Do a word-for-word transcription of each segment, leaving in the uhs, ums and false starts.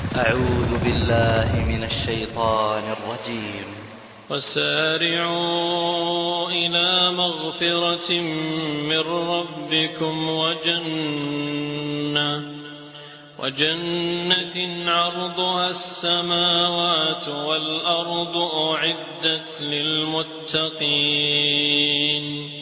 أعوذ بالله من الشيطان الرجيم. وسارعوا إلى مغفرة من ربكم وجنة وجنة عرضها السماوات والأرض أعدت للمتقين.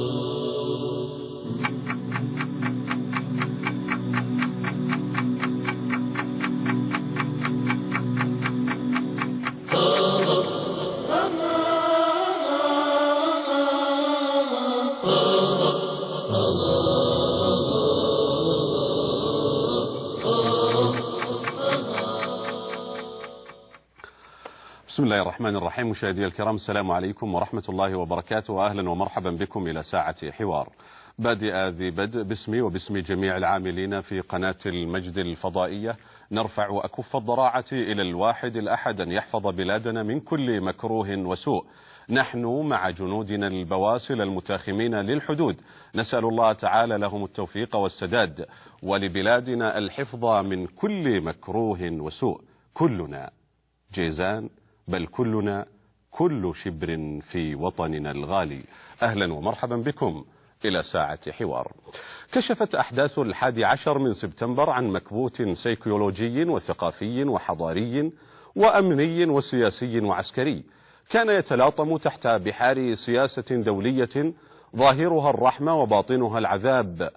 بسم الله الرحمن الرحيم. مشاهدي الكرام، السلام عليكم ورحمة الله وبركاته، وأهلا ومرحبا بكم إلى ساعة حوار. بادئ ذي بدء باسمي وباسم جميع العاملين في قناة المجد الفضائية، نرفع أكف الضراعة إلى الواحد الأحد أن يحفظ بلادنا من كل مكروه وسوء. نحن مع جنودنا البواسل المتاخمين للحدود، نسأل الله تعالى لهم التوفيق والسداد، ولبلادنا الحفظ من كل مكروه وسوء. كلنا جيزان، بل كلنا كل شبر في وطننا الغالي. أهلا ومرحبا بكم إلى ساعة حوار. كشفت أحداث الحادي عشر من سبتمبر عن مكبوت سيكولوجي وثقافي وحضاري وأمني وسياسي وعسكري، كان يتلاطم تحت بحار سياسة دولية ظاهرها الرحمة وباطنها العذاب.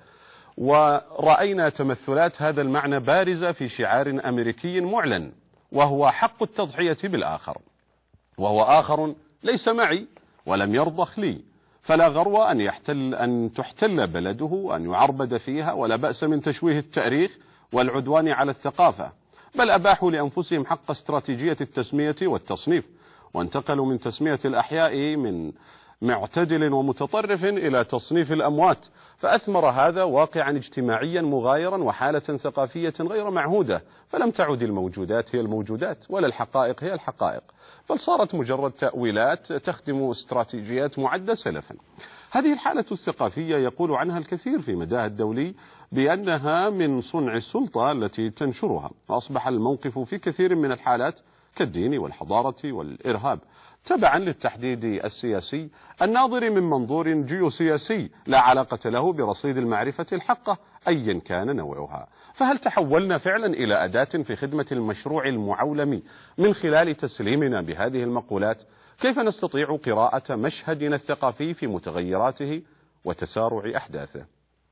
ورأينا تمثلات هذا المعنى بارزة في شعار أمريكي معلن، وهو حق التضحية بالآخر، وهو آخر ليس معي ولم يرضخ لي، فلا غرو أن يحتل أن تحتل بلده، أن يعربد فيها، ولا بأس من تشويه التاريخ والعدوان على الثقافة، بل أباحوا لأنفسهم حق استراتيجية التسمية والتصنيف، وانتقلوا من تسمية الأحياء من معتدل ومتطرف إلى تصنيف الأموات، فأثمر هذا واقعا اجتماعيا مغايرا وحالة ثقافية غير معهودة، فلم تعد الموجودات هي الموجودات ولا الحقائق هي الحقائق، بل صارت مجرد تأويلات تخدم استراتيجيات معدة سلفا. هذه الحالة الثقافية يقول عنها الكثير في مداها الدولي بأنها من صنع السلطة التي تنشرها، وأصبح الموقف في كثير من الحالات كالدين والحضارة والإرهاب تبعا للتحديد السياسي الناظر من منظور جيوسياسي لا علاقة له برصيد المعرفة الحقة أيا كان نوعها. فهل تحولنا فعلا إلى أداة في خدمة المشروع المعولم من خلال تسليمنا بهذه المقولات؟ كيف نستطيع قراءة مشهدنا الثقافي في متغيراته وتسارع أحداثه؟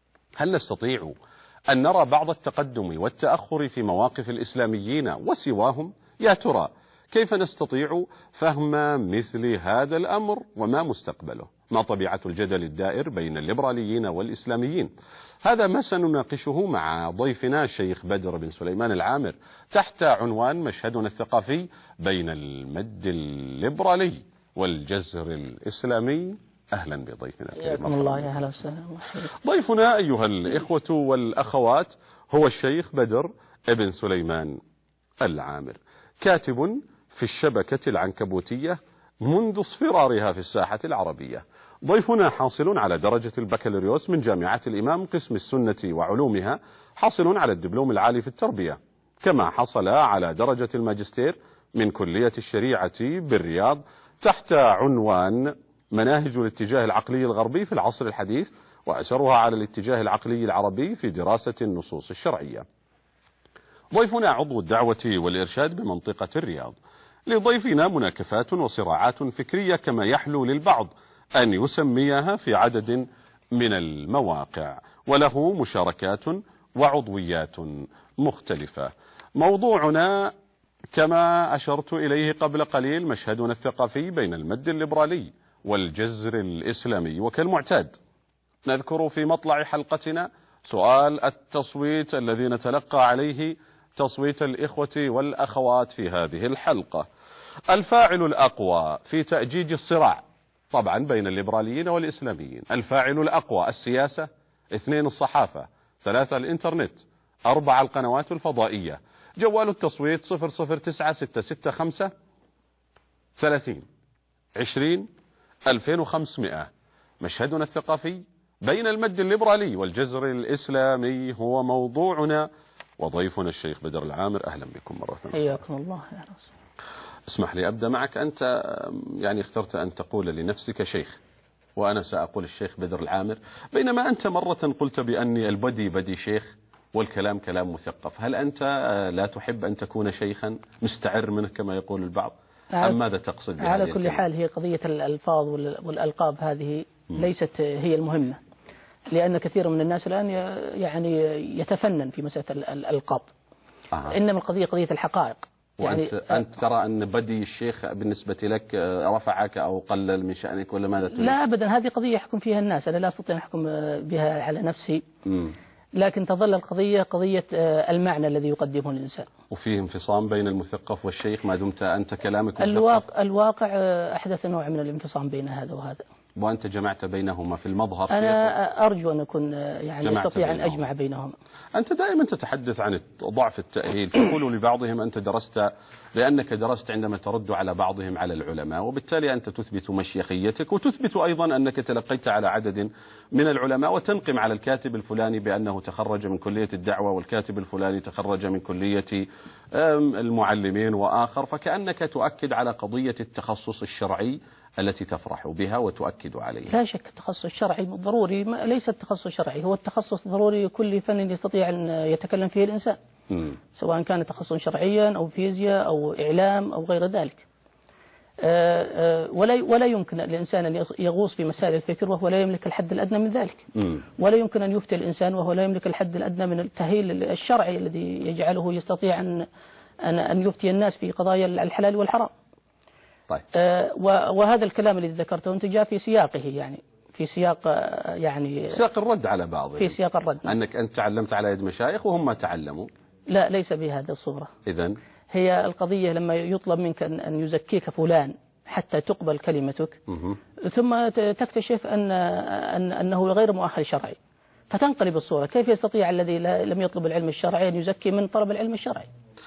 هل نستطيع أن نرى بعض التقدم والتأخر في مواقف الإسلاميين وسواهم؟ يا ترى كيف نستطيع فهم مثل هذا الأمر وما مستقبله؟ ما طبيعة الجدل الدائر بين الليبراليين والإسلاميين؟ هذا ما سنناقشه مع ضيفنا الشيخ بدر بن سليمان العامر تحت عنوان مشهدنا الثقافي بين المد الليبرالي والجزر الإسلامي. أهلا بضيفنا حياكم الله. يا هلا وسهلا. ضيفنا أيها الإخوة والأخوات هو الشيخ بدر بن سليمان العامر، كاتب في الشبكة العنكبوتية منذ اصفرارها في الساحة العربية. ضيفنا حاصل على درجة البكالوريوس من جامعة الإمام قسم السنة وعلومها، حاصل على الدبلوم العالي في التربية، كما حصل على درجة الماجستير من كلية الشريعة بالرياض تحت عنوان مناهج الاتجاه العقلي الغربي في العصر الحديث، وأثرها على الاتجاه العقلي العربي في دراسة النصوص الشرعية. ضيفنا عضو الدعوة والإرشاد بمنطقة الرياض. لضيفنا مناكفات وصراعات فكرية كما يحلو للبعض أن يسميها في عدد من المواقع، وله مشاركات وعضويات مختلفة. موضوعنا كما أشرت إليه قبل قليل مشهدنا الثقافي بين المد الليبرالي والجزر الإسلامي، وكالمعتاد نذكر في مطلع حلقتنا سؤال التصويت الذي نتلقى عليه تصويت الإخوة والأخوات في هذه الحلقة. الفاعل الأقوى في تأجيج الصراع طبعا بين الليبراليين والإسلاميين، الفاعل الأقوى السياسة، اثنين الصحافة، ثلاثة الإنترنت، أربعة القنوات الفضائية. جوال التصويت صفر صفر تسعة ستة ستة خمسة ثلاثين عشرين ألفين وخمسمائة. مشهدنا الثقافي بين المد الليبرالي والجزر الإسلامي هو موضوعنا وضيفنا الشيخ بدر العامر. أهلا بكم مرة ثانية. حياكم الله يا رسول. اسمح لي أبدأ معك. أنت يعني اخترت أن تقول لنفسك شيخ، وأنا سأقول الشيخ بدر العامر، بينما أنت مرة قلت بأني البدي بدي شيخ والكلام كلام مثقف. هل أنت لا تحب أن تكون شيخا مستعر منه كما يقول البعض، أم ماذا تقصد بهذه على كل الكلمة؟ حال هي قضية الألفاظ والألقاب هذه م. ليست هي المهمة، لأن كثير من الناس الآن يعني يتفنن في مسألة الألقاب. آه. إنما القضية قضية الحقائق. يعني وأنت أنت ترى أن بدي الشيخ بالنسبة لك رفعك أو قلل من شأنك ولا ماذا تريد؟ لا أبدا، هذه قضية يحكم فيها الناس، أنا لا أستطيع أن أحكم بها على نفسي. م. لكن تظل القضية قضية المعنى الذي يقدمه الإنسان. وفيه انفصام بين المثقف والشيخ ما دمت أنت كلامك مثقف. الواقع, الواقع أحدث نوع من الانفصام بين هذا وهذا. وأنت جمعت بينهما في المظهر. أنا أرجو أن أكون يعني أستطيع أن أجمع بينهما. أنت دائما تتحدث عن ضعف التأهيل، تقول لبعضهم أنت درست لأنك درست عندما ترد على بعضهم على العلماء، وبالتالي أنت تثبت مشيخيتك وتثبت أيضا أنك تلقيت على عدد من العلماء، وتنقم على الكاتب الفلاني بأنه تخرج من كلية الدعوة والكاتب الفلاني تخرج من كلية المعلمين وآخر، فكأنك تؤكد على قضية التخصص الشرعي التي تفرح بها وتؤكد عليها. لا شك التخصص الشرعي ضروري، ليس التخصص الشرعي هو التخصص ضروري كل فن يستطيع أن يتكلم فيه الإنسان، م. سواء كان تخصص شرعيا أو فيزياء أو إعلام أو غير ذلك. ولا ولا يمكن الإنسان أن يغوص في مسائل الفكر وهو لا يملك الحد الأدنى من ذلك، م. ولا يمكن أن يفتي الإنسان وهو لا يملك الحد الأدنى من التأهيل الشرعي الذي يجعله يستطيع أن أن يفتي الناس في قضايا الحلال والحرام. طيب. آه وهذا الكلام الذي ذكرته أنت جاء في سياقه، يعني في سياق يعني سياق الرد على بعضهم. في سياق الرد. أنك أنت تعلمت على يد مشايخ وهم ما تعلموا. لا ليس بهذه الصورة. إذن هي القضية لما يطلب منك أن يزكيك فلان حتى تقبل كلمتك، م- ثم تكتشف أن, أن أنه غير مؤهل شرعي، فتنقلب الصورة. كيف يستطيع الذي لم يطلب العلم الشرعي أن يزكي من طلب العلم الشرعي؟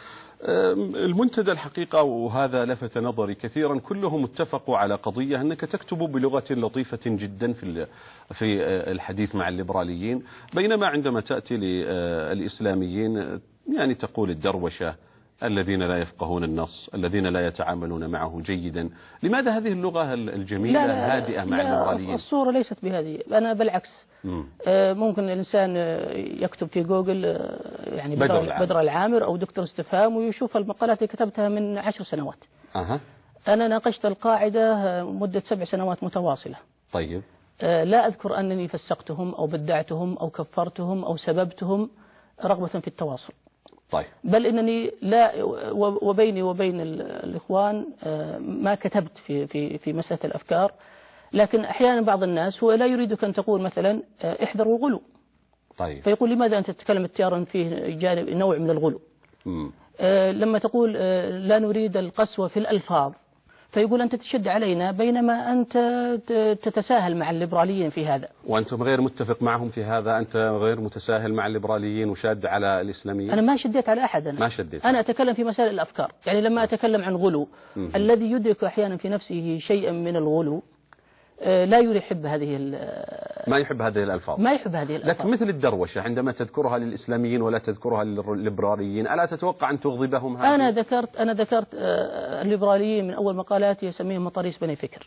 المنتدى الحقيقة، وهذا لفت نظري كثيرا، كلهم اتفقوا على قضية أنك تكتب بلغة لطيفة جدا في في الحديث مع الليبراليين، بينما عندما تأتي للإسلاميين يعني تقول الدروشة، الذين لا يفقهون النص، الذين لا يتعاملون معه جيدا. لماذا هذه اللغة الجميلة الهادئة مع الليبراليين؟ الصورة ليست بهذه، أنا بالعكس. م. ممكن الإنسان يكتب في جوجل يعني بدر, العامر. بدر العامر أو دكتور استفهام ويشوف المقالات اللي كتبتها من عشر سنوات. أه. أنا ناقشت القاعدة مدة سبع سنوات متواصلة. طيب. لا أذكر أنني فسقتهم أو بدعتهم أو كفرتهم أو سببتهم رغبة في التواصل. طيب. بل إنني لا وبيني وبين الإخوان ما كتبت في في في مسألة الأفكار، لكن أحيانا بعض الناس هو لا يريدك أن تقول مثلا احذروا الغلو. طيب. فيقول لماذا أنت تتكلم التيار فيه جانب نوع من الغلو؟ م. لما تقول لا نريد القسوة في الألفاظ، فيقول أنت تشد علينا بينما أنت تتساهل مع الليبراليين في هذا. وأنتم غير متفق معهم في هذا، أنت غير متساهل مع الليبراليين وشاد على الإسلاميين. أنا ما شديت على أحد. أنا ما شديت. أنا أتكلم في مسائل الأفكار، يعني لما أتكلم عن غلو م. الذي يدرك أحيانا في نفسه شيئا من الغلو لا يحب هذه ما يحب هذه الألفاظ ما يحب هذه الألفاظ. لكن مثل الدروشة عندما تذكرها للإسلاميين ولا تذكرها للليبراليين، ألا تتوقع أن تغضبهم هذه؟ أنا ذكرت أنا ذكرت الليبراليين من أول مقالاتي يسميهم مطاريس بني فكر.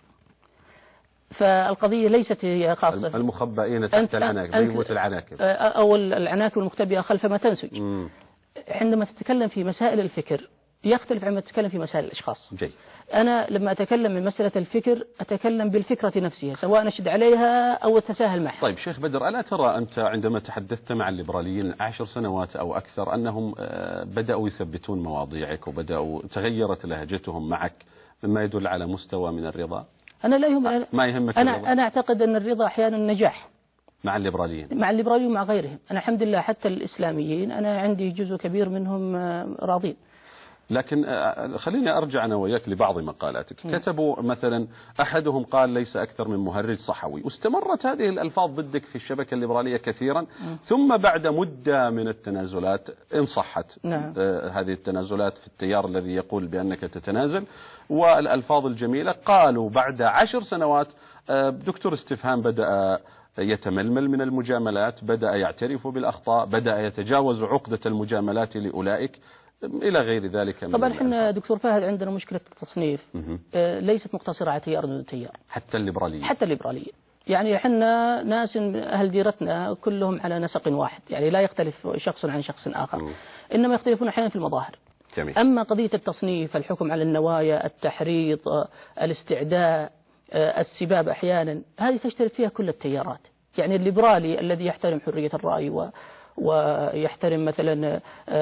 فالقضية ليست هي خاصة المخبئين تحت العناكب، بيوت العناكب أو العناكب المختبئة خلف ما تنسج. م. عندما تتكلم في مسائل الفكر يختلف عندما تتكلم في مسائل الأشخاص. جيد. أنا لما أتكلم من مسألة الفكر أتكلم بالفكرة نفسها، سواء نشد عليها أو أتساهل معها. طيب شيخ بدر، ألا ترى أنت عندما تحدثت مع الليبراليين عشر سنوات أو أكثر أنهم بدأوا يثبتون مواضيعك وبدأوا تغيرت لهجتهم معك، مما يدل على مستوى من الرضا؟ أنا لا يهم ما يهمك أنا الرضا؟ أنا أعتقد أن الرضا أحيانا نجاح مع الليبراليين مع الليبراليين ومع غيرهم. أنا الحمد لله حتى الإسلاميين أنا عندي جزء كبير منهم راضين. لكن خليني أرجع أنا وياك لبعض مقالاتك. م. كتبوا مثلا أحدهم قال ليس أكثر من مهرج صحوي، واستمرت هذه الألفاظ ضدك في الشبكة الليبرالية كثيرا. م. ثم بعد مدة من التنازلات إن صحت نعم. آه هذه التنازلات في التيار الذي يقول بأنك تتنازل والألفاظ الجميلة، قالوا بعد عشر سنوات آه دكتور استفهام بدأ يتململ من المجاملات، بدأ يعترف بالأخطاء، بدأ يتجاوز عقدة المجاملات لأولئك إلى غير ذلك. طبعا احنا دكتور فهد عندنا مشكلة التصنيف آه ليست مقتصرة على تيار دون تيار، حتى الليبرالية حتى الليبرالية. يعني احنا ناس أهل ديرتنا كلهم على نسق واحد، يعني لا يختلف شخص عن شخص آخر، م. إنما يختلفون أحيانا في المظاهر. جميل. أما قضية التصنيف، الحكم على النوايا، التحريض، الاستعداء، السباب أحيانا، هذه تشترك فيها كل التيارات. يعني الليبرالي الذي يحترم حرية الرأي و ويحترم مثلا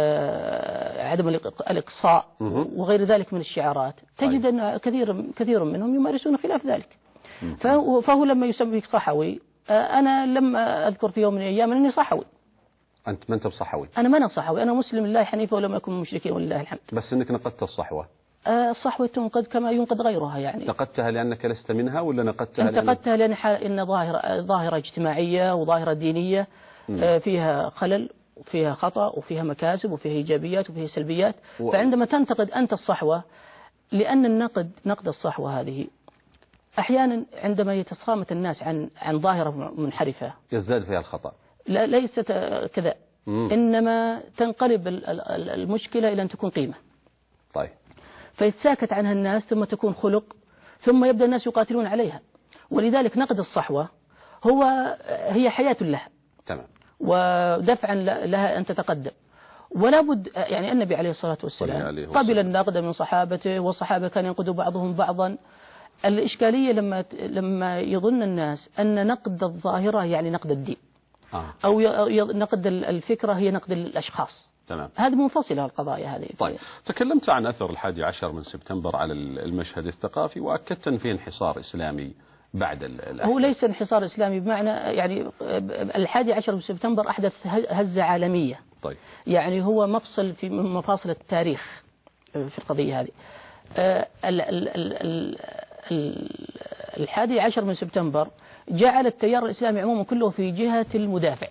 عدم الإقصاء وغير ذلك من الشعارات، تجد أن كثير كثير منهم يمارسون خلاف ذلك. فهو, فهو لما يسميك صحوي، أنا لم أذكر في يوم من الأيام أنني صحوي. أنت ما أنت بصحوي؟ أنا ما أنا صحوي، أنا مسلم لله حنيفة ولم أكن مشركين ولله الحمد. بس أنك نقدت الصحوة. الصحوة تنقد كما ينقد غيرها. يعني نقدتها لأنك لست منها ولا نقدتها لأن نقدتها لأن إن ظاهرة ظاهرة اجتماعية وظاهرة دينية م. فيها خلل وفيها خطأ وفيها مكاسب وفيها إيجابيات وفيها سلبيات. و... فعندما تنتقد أنت الصحوة، لأن النقد نقد الصحوة هذه أحيانا عندما يتصامت الناس عن عن ظاهرة منحرفة يزداد فيها الخطأ. لا ليست كذا، إنما تنقلب المشكلة إلى أن تكون قيمة. طيب. فيتساكت عنها الناس ثم تكون خلق، ثم يبدأ الناس يقاتلون عليها. ولذلك نقد الصحوة هو هي حياة لها. تمام. ودفعا لها أن تتقدم. ولا بد، يعني النبي عليه الصلاة والسلام قبل النقد من صحابته، والصحابة كان ينقد بعضهم بعضا. الإشكالية لما لما يظن الناس أن نقد الظاهرة يعني نقد الدين، آه. أو نقد الفكرة هي نقد الأشخاص. تمام. هذه منفصلة القضايا هذه. طيب، تكلمت عن أثر الحادي عشر من سبتمبر على المشهد الثقافي، وأكدت أن فيه انحصار إسلامي بعد الأحداث. هو ليس انحصار إسلامي بمعنى، يعني الحادي عشر من سبتمبر أحدث هزة عالمية. طيب. يعني هو مفصل في مفاصل التاريخ في القضية هذه. الحادي عشر من سبتمبر جعل التيار الإسلامي عموما كله في جهة المدافع.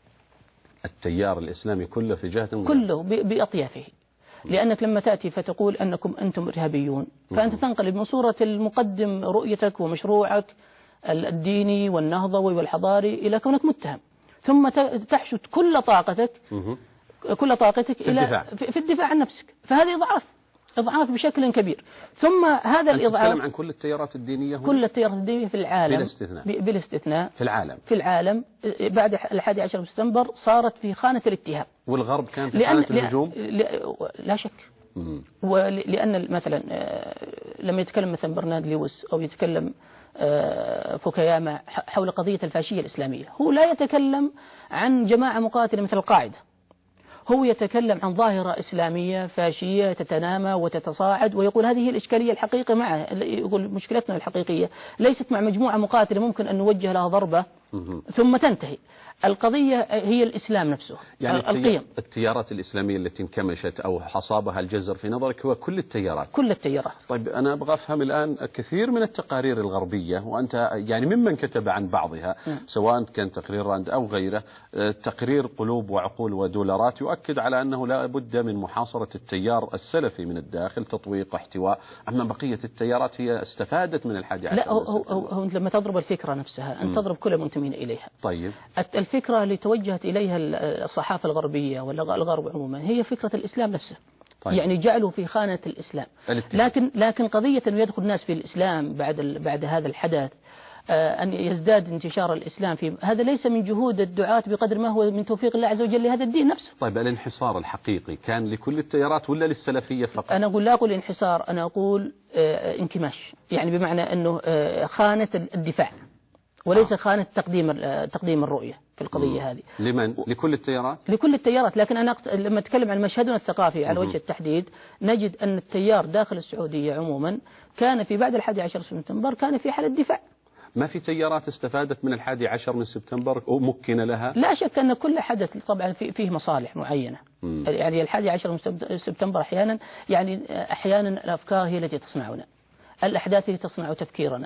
التيار الإسلامي كله في جهة المدافع. كله بأطيافه. لأنك لما تأتي فتقول أنكم أنتم إرهابيون، فأنت تنقلب من صورة المقدم رؤيتك ومشروعك الديني والنهضوي والحضاري إلى كونك متهم، ثم تحشد كل طاقتك كل طاقتك في إلى الدفاع. في الدفاع عن نفسك. فهذه إضعاف إضعاف بشكل كبير. ثم هذا الإضعاف تتكلم عن كل التيارات الدينية هنا؟ كل التيارات الدينية في العالم بلا استثناء. بلا استثناء في العالم في العالم بعد الحادي عشر من سبتمبر صارت في خانة الاتهام. والغرب كان في لأن خانة الهجوم. لا شك. ولأن مثلا لما يتكلم مثلا برنارد لويس أو يتكلم فوكوياما حول قضية الفاشية الإسلامية، هو لا يتكلم عن جماعة مقاتلة مثل القاعدة، هو يتكلم عن ظاهرة إسلامية فاشية تتنامى وتتصاعد، ويقول هذه هي الإشكالية الحقيقية معه. يقول مشكلتنا الحقيقية ليست مع مجموعة مقاتلة ممكن أن نوجه لها ضربة ثم تنتهي. القضية هي الإسلام نفسه، يعني القيم. التيارات الإسلامية التي انكمشت أو حصابها الجزر في نظرك هو كل التيارات؟ كل التيارات. طيب، أنا أبغى أفهم الآن كثير من التقارير الغربية، وأنت يعني ممن كتب عن بعضها م. سواء كان تقرير راند أو غيره، تقرير قلوب وعقول ودولارات، يؤكد على أنه لا بد من محاصرة التيار السلفي من الداخل، تطويق، احتواء. أما بقية التيارات هي استفادت من الحادي عشر. لا، هو, هو, هو لما تضرب الفكرة نفسها أن تضرب كل المنتمين إليها. طيب. الفكرة اللي توجهت إليها الصحافة الغربية ولا الغرب عموما هي فكرة الإسلام نفسه. طيب. يعني جعلوا في خانة الإسلام. الاتفاق. لكن لكن قضية أن يدخل الناس في الإسلام بعد بعد هذا الحدث، أن يزداد انتشار الإسلام في هذا ليس من جهود الدعاة بقدر ما هو من توفيق الله عز وجل لهذا الدين نفسه. طيب، الانحصار الحقيقي كان لكل التيارات ولا للسلفية فقط؟ أنا أقول لا أقول انحصار، أنا أقول انكماش، يعني بمعنى أنه خانة الدفاع وليس آه. خانة تقديم تقديم الرؤية في القضية مم. هذه. لمن؟ لكل التيارات؟ لكل التيارات. لكن أنا لما أتكلم عن مشهدنا الثقافي على وجه التحديد، نجد أن التيار داخل السعودية عموما كان في بعد الحادي عشر سبتمبر كان في حالة دفاع. ما في تيارات استفادت من الحادي عشر من سبتمبر أو مكن لها؟ لا شك أن كل حدث طبعا فيه مصالح معينة. مم. يعني الحادي عشر من سبتمبر أحيانا يعني أحيانا الأفكار هي التي تصنعنا، الأحداث التي تصنع تفكيرنا.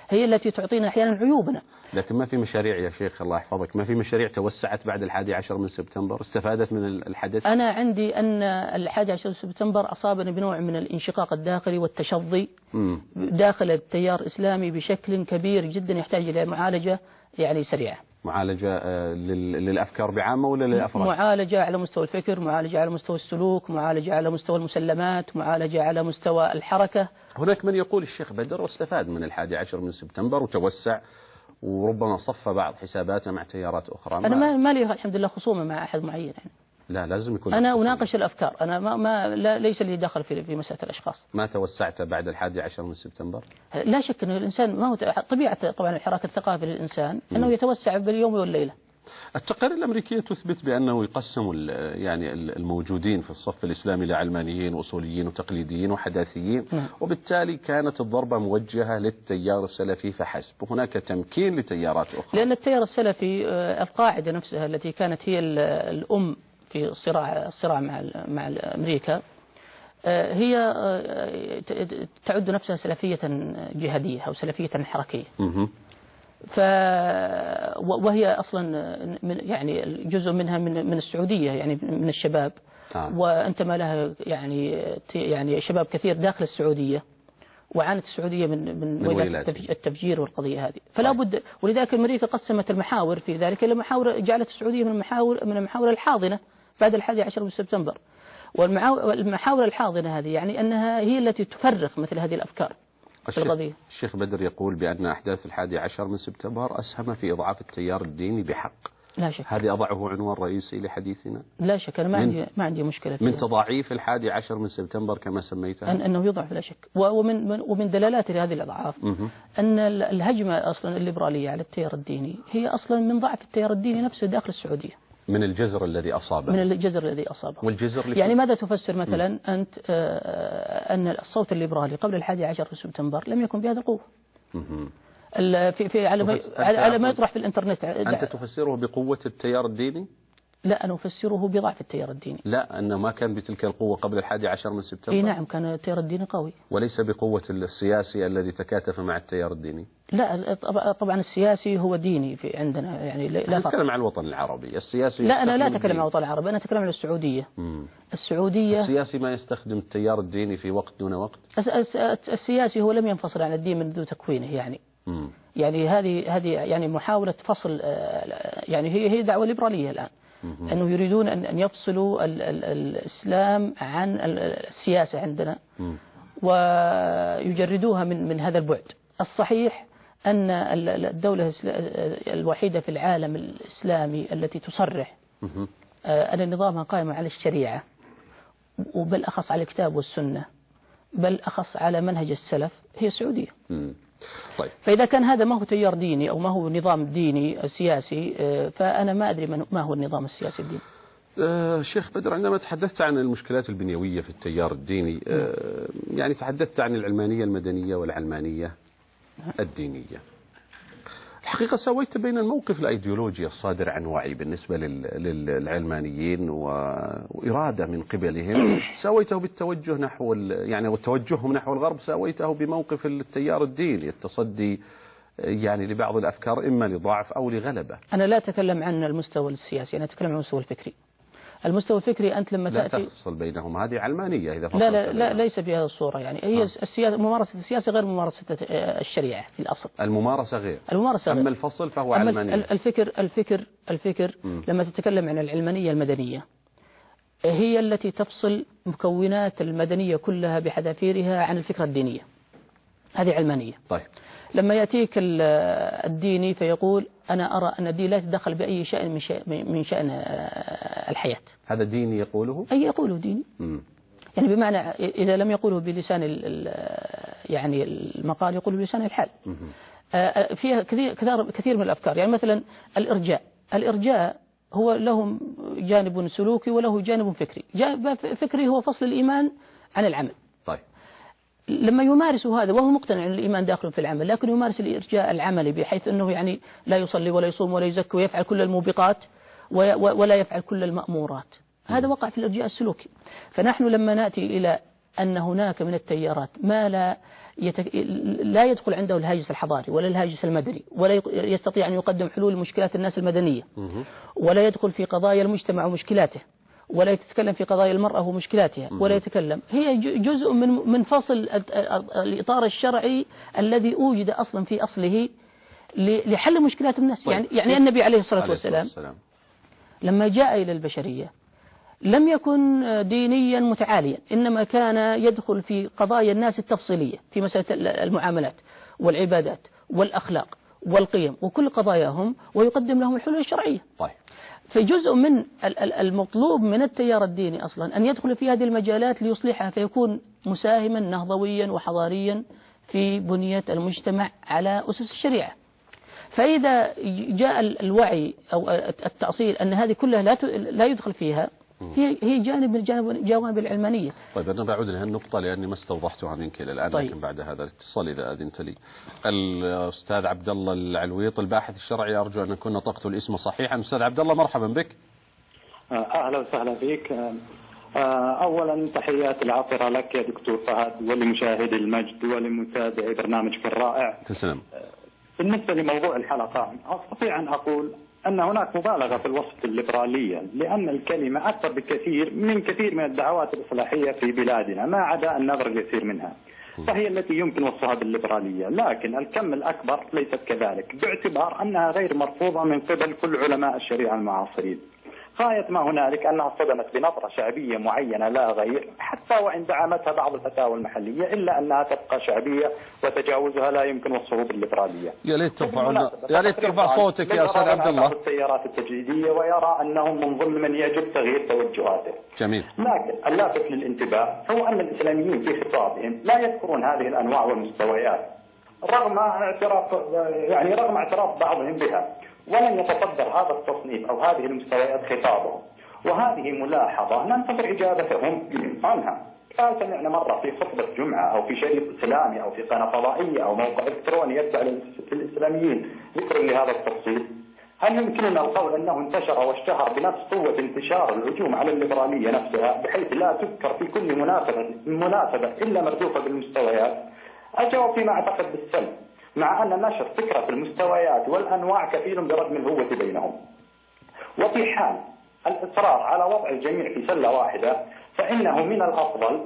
هي التي تعطينا أحيانا عيوبنا. لكن ما في مشاريع يا شيخ الله يحفظك، ما في مشاريع توسعت بعد الحادي عشر من سبتمبر استفادت من الحدث؟ أنا عندي أن الحادي عشر من سبتمبر أصابني بنوع من الانشقاق الداخلي والتشظي م. داخل التيار الإسلامي بشكل كبير جدا، يحتاج إلى معالجة يعني سريعة. معالجة للأفكار بعامة ولا للأفراد؟ معالجة على مستوى الفكر، معالجة على مستوى السلوك، معالجة على مستوى المسلمات، معالجة على مستوى الحركة. هناك من يقول الشيخ بدر واستفاد من الحادي عشر من سبتمبر وتوسع وربما صف بعض حساباته مع تيارات أخرى. أنا ما ما لي الحمد لله خصومة مع أحد معين يعني. لا لازم يكون. أنا أناقش الأفكار، أنا ما ما لا ليس لي دخل في في مسألة الأشخاص. ما توسعت بعد الحادي عشر من سبتمبر؟ لا شك أن الإنسان ما هو طبيعة طبعا الحراك الثقافي للإنسان أنه م. يتوسع باليوم والليلة. التقارير الأمريكية تثبت بأنه يقسم يعني الموجودين في الصف الإسلامي لعلمانيين وأصوليين وتقليديين وحداثيين، م. وبالتالي كانت الضربة موجهة للتيار السلفي فحسب، وهناك تمكين لتيارات أخرى. لأن التيار السلفي القاعدة نفسها التي كانت هي الأم في الصراع الصراع مع مع أمريكا هي تعد نفسها سلفية جهادية أو سلفية حركية. ف وهي أصلا من يعني جزء منها من من السعودية يعني من الشباب، آه. وانتمى لها يعني يعني شباب كثير داخل السعودية، وعانت السعودية من من ويلات التفجير والقضية هذه. فلا بد، ولذلك أمريكا قسمت المحاور في ذلك إلى محاور، جعلت السعودية من المحاور من المحاور الحاضنة بعد الحادي عشر من سبتمبر. والمحاور الحاضنة هذه يعني أنها هي التي تفرق مثل هذه الأفكار. الشيخ, الشيخ بدر يقول بأن أحداث الحادي عشر من سبتمبر أسهم في إضعاف التيار الديني بحق. لا شك. هذه أضعه عنوان رئيسي لحديثنا. لا شك، أنا ما عندي ما عندي مشكلة فيها. من تضاعيف الحادي عشر من سبتمبر كما سميتها أن أنه يضعف لا شك، ومن ومن دلالات هذه الأضعاف أن الهجمة أصلا الليبرالية على التيار الديني هي أصلا من ضعف التيار الديني نفسه داخل السعودية. من الجزر الذي أصابه. من الجزر الذي أصابه. والجزر يعني ماذا تفسر مثلا م. أنت أن الصوت الليبرالي قبل الحادي عشر من سبتمبر لم يكن بهذا القوة. في في على ما على ما يطرح في الإنترنت. أنت تفسره بقوة التيار الديني؟ لا، أنا أفسره بضعف التيار الديني. لا، أنه ما كان بتلك القوة قبل الحادي عشر من سبتمبر. إيه نعم، كان التيار الديني قوي. وليس بقوة السياسي الذي تكاتف مع التيار الديني. لا طبعا السياسي هو ديني في عندنا يعني لا فرق. نتكلم عن الوطن العربي، السياسي. لا أنا لا أتكلم عن الوطن العربي، أنا أتكلم عن السعودية. مم. السعودية. السياسي ما يستخدم التيار الديني في وقت دون وقت. السياسي هو لم ينفصل عن الدين منذ تكوينه يعني. مم. يعني هذه هذه يعني محاولة فصل، يعني هي هي دعوة ليبرالية الآن. مم. أنه يريدون أن يفصلوا ال ال الإسلام عن السياسة عندنا. مم. ويجردوها من من هذا البعد. الصحيح أن الدولة الوحيدة في العالم الإسلامي التي تصرح أن نظامها قائم على الشريعة، وبل أخص على الكتاب والسنة، بل أخص على منهج السلف، هي السعودية. طيب. فإذا كان هذا ما هو تيار ديني أو ما هو نظام ديني سياسي، فأنا ما أدري ما هو النظام السياسي الديني. آه شيخ بدر، عندما تحدثت عن المشكلات البنيوية في التيار الديني، آه يعني تحدثت عن العلمانية المدنية والعلمانية الدينية. الحقيقة سويت بين الموقف الأيديولوجي الصادر عن وعي بالنسبة للعلمانيين وإرادة من قبلهم، سويته بالتوجه نحو يعني وتوجههم نحو الغرب، سويته بموقف التيار الديني التصدي يعني لبعض الأفكار إما لضعف أو لغلبة. أنا لا أتكلم عن المستوى السياسي، أنا أتكلم عن المستوى الفكري. المستوى الفكري أنت لما لا تأتي لا تفصل بينهم، هذه علمانية إذا لا لا, لا ليس بهذه الصورة يعني. هي آه. السياسة، ممارسة السياسة غير ممارسة الشريعة في الأصل. الممارسة غير. الممارسة غير. أما الفصل فهو أما علمانية. الفكر الفكر الفكر م. لما تتكلم عن العلمانية المدنية هي التي تفصل مكونات المدنية كلها بحذافيرها عن الفكرة الدينية. هذه علمانية. طيب. لما يأتيك الديني فيقول أنا أرى أن الدين لا يتدخل بأي شأن من شأن, من شأن الحياة. هذا ديني يقوله؟ أي يقوله ديني. م. يعني بمعنى إذا لم يقوله بلسان يعني المقال يقوله بلسان الحال. م. فيها كثير كثير من الأفكار. يعني مثلا الإرجاء الإرجاء هو له جانب سلوكي وله جانب فكري. جانب فكري هو فصل الإيمان عن العمل. طيب. لما يمارس هذا وهو مقتنع أن الإيمان داخل في العمل، لكن يمارس الإرجاء العملي بحيث أنه يعني لا يصلي ولا يصوم ولا يزكي ويفعل كل الموبقات ولا يفعل كل المأمورات، هذا وقع في الإرجاء السلوكي. فنحن لما نأتي إلى أن هناك من التيارات ما لا يتك... لا يدخل عنده الهاجس الحضاري ولا الهاجس المدني، ولا يستطيع أن يقدم حلول لمشكلات الناس المدنية، ولا يدخل في قضايا المجتمع ومشكلاته، ولا يتكلم في قضايا المرأة ومشكلاتها، ولا يتكلم. هي جزء من من فصل الإطار الشرعي الذي أوجد أصلا في أصله لحل مشكلات الناس. طيب. يعني يعني النبي عليه الصلاة عليه والسلام السلام. لما جاء إلى البشرية لم يكن دينيا متعاليا، إنما كان يدخل في قضايا الناس التفصيلية في مسألة المعاملات والعبادات والأخلاق والقيم وكل قضاياهم، ويقدم لهم الحلول الشرعية. طيب. فجزء من المطلوب من التيار الديني أصلا أن يدخل في هذه المجالات ليصلحها، فيكون مساهما نهضويا وحضاريا في بنية المجتمع على أسس الشريعة. فإذا جاء الوعي أو التأصيل أن هذه كلها لا لا يدخل فيها، هي هي جانب من جانب جوانب العلمانية. طيب أنا بعود لها النقطة لأني ما استوضحتها منك إلى الآن. طيب. لكن بعد هذا الاتصال إذا أذنت لي، الأستاذ عبد الله العلويط الباحث الشرعي، أرجو أن أكون نطقت الاسم صحيحا. أستاذ عبد الله مرحبا بك. أهلا وسهلا بك. أولا تحياتي العاطرة لك يا دكتور فهد ولمشاهدي المجد ولمتابعي برنامجك الرائع. تسلم. بالنسبة لموضوع الحلقة أستطيع أن أقول أن هناك مبالغة في الوصف الليبرالية، لأن الكلمة أكثر بكثير من كثير من الدعوات الإصلاحية في بلادنا ما عدا النظر اليسير منها، فهي التي يمكن وصفها بالليبرالية، لكن الكم الأكبر ليست كذلك، باعتبار أنها غير مرفوضة من قبل كل علماء الشريعة المعاصرين. غاية ما هنالك أنها اصطدمت بنظرة شعبية معينة لا غير، حتى وإن دعمتها بعض الفتاوى المحلية، إلا أنها تبقى شعبية وتجاوزها لا يمكن وصفه بالليبرالية. يا ليت ترفع يا ليت ترفع صوتك يا أستاذ عبد الله. التيارات التجديدية ويرى أنهم من ضمن من يجب تغيير توجهاته. جميل. لكن اللافت للانتباه هو أن الإسلاميين في خطابهم لا يذكرون هذه الأنواع والمستويات رغم اعتراف يعني رغم اعتراف بعضهم بها، ولن يتصدر هذا التصنيف أو هذه المستويات خطابهم، وهذه ملاحظة ننتظر إجابتهم عنها. سمعنا مرة في خطبة جمعة أو في شريط إسلامي أو في قناة فضائية أو موقع إلكتروني يتبع للإسلاميين ذكر لهذا التفصيل. هل يمكننا القول أنه انتشر واشتهر بنفس قوة انتشار الهجوم على الليبرالية نفسها بحيث لا تذكر في كل مناسبة مناسبة إلا مردوفة بالمستويات؟ أجاوب فيما أعتقد بالسلب، مع أن نشر فكرة المستويات والأنواع كفيل بردم الهوة بينهم. وفي حال الإصرار على وضع الجميع في سلة واحدة فإنه من الأفضل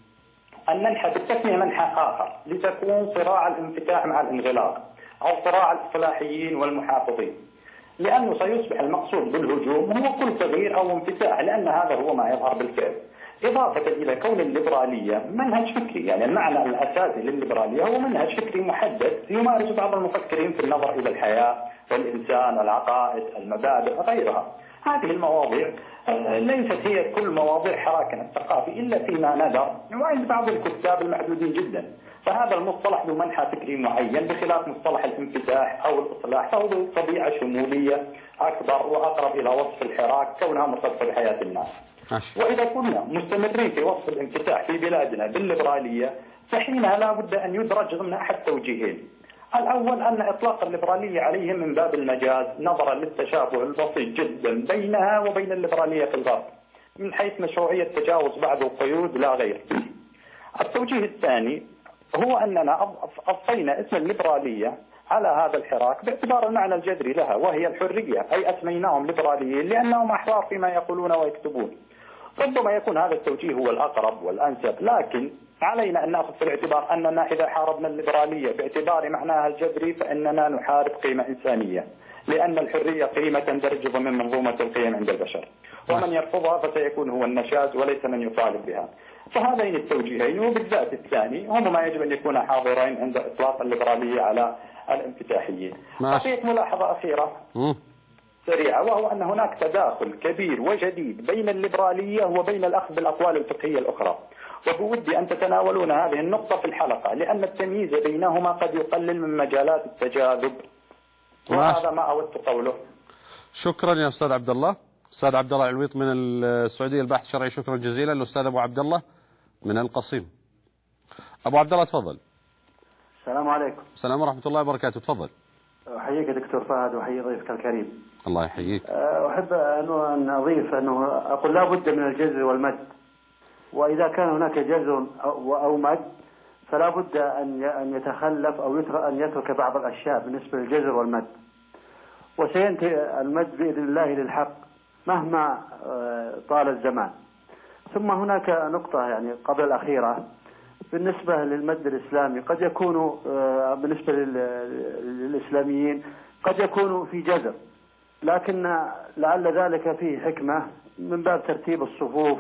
أن ننحى بالتسمية منحى آخر لتكون صراع الانفتاح مع الانغلاق أو صراع الإصلاحيين والمحافظين، لأنه سيصبح المقصود بالهجوم هو كل تغيير أو انفتاح، لأن هذا هو ما يظهر بالفعل. إضافة إلى كون الليبرالية منهج فكري، يعني المعنى الأساسي للليبرالية هو منهج فكري محدد يمارس بعض المفكرين في النظر إلى الحياة والإنسان، العقائد، المبادئ وغيرها. هذه المواضيع ليست هي كل مواضيع حراكنا الثقافي إلا فيما ندر وعند بعض الكتاب المحدودين جدا، فهذا المصطلح ذو منحى فكري معين بخلاف مصطلح الانفتاح أو الإصلاح، فهو ذو طبيعة شمولية أكبر وأقرب إلى وصف الحراك كونها مرتبطة بحياة الناس. وإذا كنا مستمرين في وصف الانفتاح في بلادنا بالليبرالية فحينها لا بد أن يدرج ضمن أحد توجيهين. الأول أن إطلاق الليبرالية عليهم من باب المجاز نظرا للتشابه البسيط جدا بينها وبين الليبرالية في الغرب من حيث مشروعية تجاوز بعض القيود لا غير. التوجيه الثاني هو أننا أضفينا اسم الليبرالية على هذا الحراك باعتبار المعنى الجذري لها وهي الحرية، أي أسميناهم ليبراليين لأنهم أحرار فيما يقولون ويكتبون. ربما يكون هذا التوجيه هو الأقرب والأنسب، لكن علينا أن نأخذ في الاعتبار أننا إذا حاربنا الليبرالية باعتبار معناها الجذري فإننا نحارب قيمة إنسانية، لأن الحرية قيمة تندرج ضمن منظومة القيم عند البشر، ومن يرفضها فسيكون هو النشاز وليس من يطالب بها. فهذين التوجيهين وبالذات الثاني هم ما يجب أن يكون حاضرين عند إطلاق الليبرالية على الانفتاحيين. بقيت ملاحظة أخيرة سريعة، وهو أن هناك تداخل كبير وجديد بين الليبرالية وبين الأخذ بالأقوال الفقهية الأخرى، وبودي أن تتناولون هذه النقطة في الحلقة لأن التمييز بينهما قد يقلل من مجالات التجاذب، وهذا ما أودت قوله. شكرا يا أستاذ عبد الله. أستاذ عبد الله العلويط من السعودية الباحث الشرعي، شكرا جزيلا. الأستاذ أبو عبد الله من القصيم. أبو عبد الله تفضل. السلام عليكم. السلام ورحمة الله وبركاته. تفضل. أحييك دكتور فهد وأحيي ضيفك الكريم. الله يحييك. أحب أن أضيف أنه أقول لا بد من الجزر والمد، وإذا كان هناك جزر أو مد فلا بد أن أن يتخلف أو يترك أن يترك بعض الأشياء بالنسبة للجزر والمد، وسينتهي المد بإذن الله للحق مهما طال الزمان. ثم هناك نقطة يعني قبل الأخيرة بالنسبة للمد الإسلامي، قد يكون بالنسبة للإسلاميين قد يكون في جزر، لكن لعل ذلك فيه حكمة من باب ترتيب الصفوف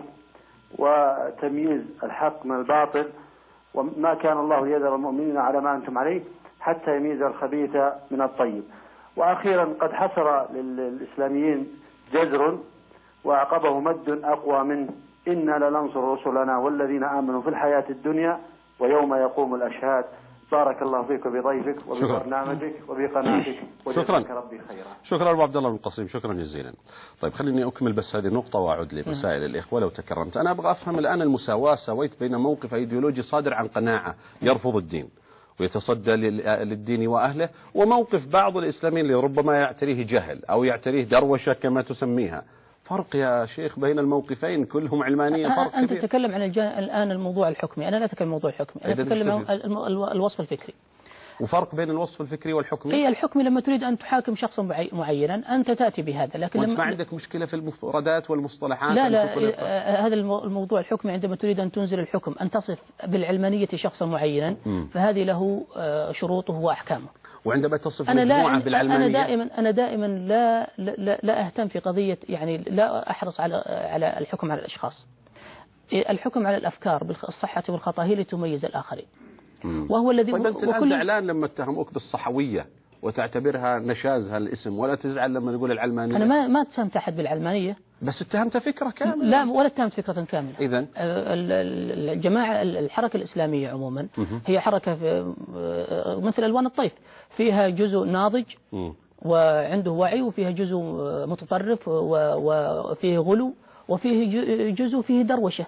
وتمييز الحق من الباطل، وما كان الله ليذر المؤمنين على ما أنتم عليه حتى يميز الخبيث من الطيب. وأخيرا قد حصل للإسلاميين جزر وأعقبه مد أقوى منه: إنا لننصر رسلنا والذين آمنوا في الحياة الدنيا ويوم يقوم الأشهاد. بارك الله فيك وبضيفك وببرنامجك وبقناتك وجزاك ربي خيرا. شكرا أبو عبد الله بن القصيم، شكرا جزيلا. طيب خليني أكمل بس هذه النقطة وأعود لمسائل الإخوة لو تكرمت. أنا أبغى أفهم الآن المساواة، سويت بين موقف أيديولوجي صادر عن قناعة يرفض الدين ويتصدى للدين وأهله، وموقف بعض الإسلاميين اللي ربما يعتريه جهل أو يعتريه دروشة كما تسميها. فرق يا شيخ بين الموقفين كلهم علمانية، فرق أنت كبير. تتكلم عن الآن الموضوع الحكمي، أنا لا أتكلم عن الموضوع الحكمي، أنا أتكلم عن الوصف الفكري. وفرق بين الوصف الفكري والحكمي؟ هي الحكمي لما تريد أن تحاكم شخصا معينا أنت تأتي بهذا، لكن وانت لما ما عندك مشكلة في المفردات والمصطلحات؟ لا لا هذا الموضوع الحكمي عندما تريد أن تنزل الحكم أن تصف بالعلمانية شخصا معينا م. فهذه له شروطه وأحكامه. وعندما تصف أنا مجموعة بالعلمانية، أنا دائما أنا دائما لا لا لا أهتم في قضية، يعني لا أحرص على على الحكم على الأشخاص. الحكم على الأفكار بالصحة والخطأ هي لتميز الآخرين. وهو الذي طيب أنت الآن زعلان لما اتهموك بالصحوية وتعتبرها نشاز هالاسم، ولا تزعل لما نقول العلمانية؟ أنا ما ما اتهمت أحد بالعلمانية، بس اتهمت فكرة كاملة. لا ولا اتهمت فكرة كاملة. إذن الجماعة الحركة الإسلامية عموما هي حركة مثل ألوان الطيف، فيها جزء ناضج وعنده وعي، وفيها جزء متطرف وفيه غلو، وفيه جزء فيه دروشة.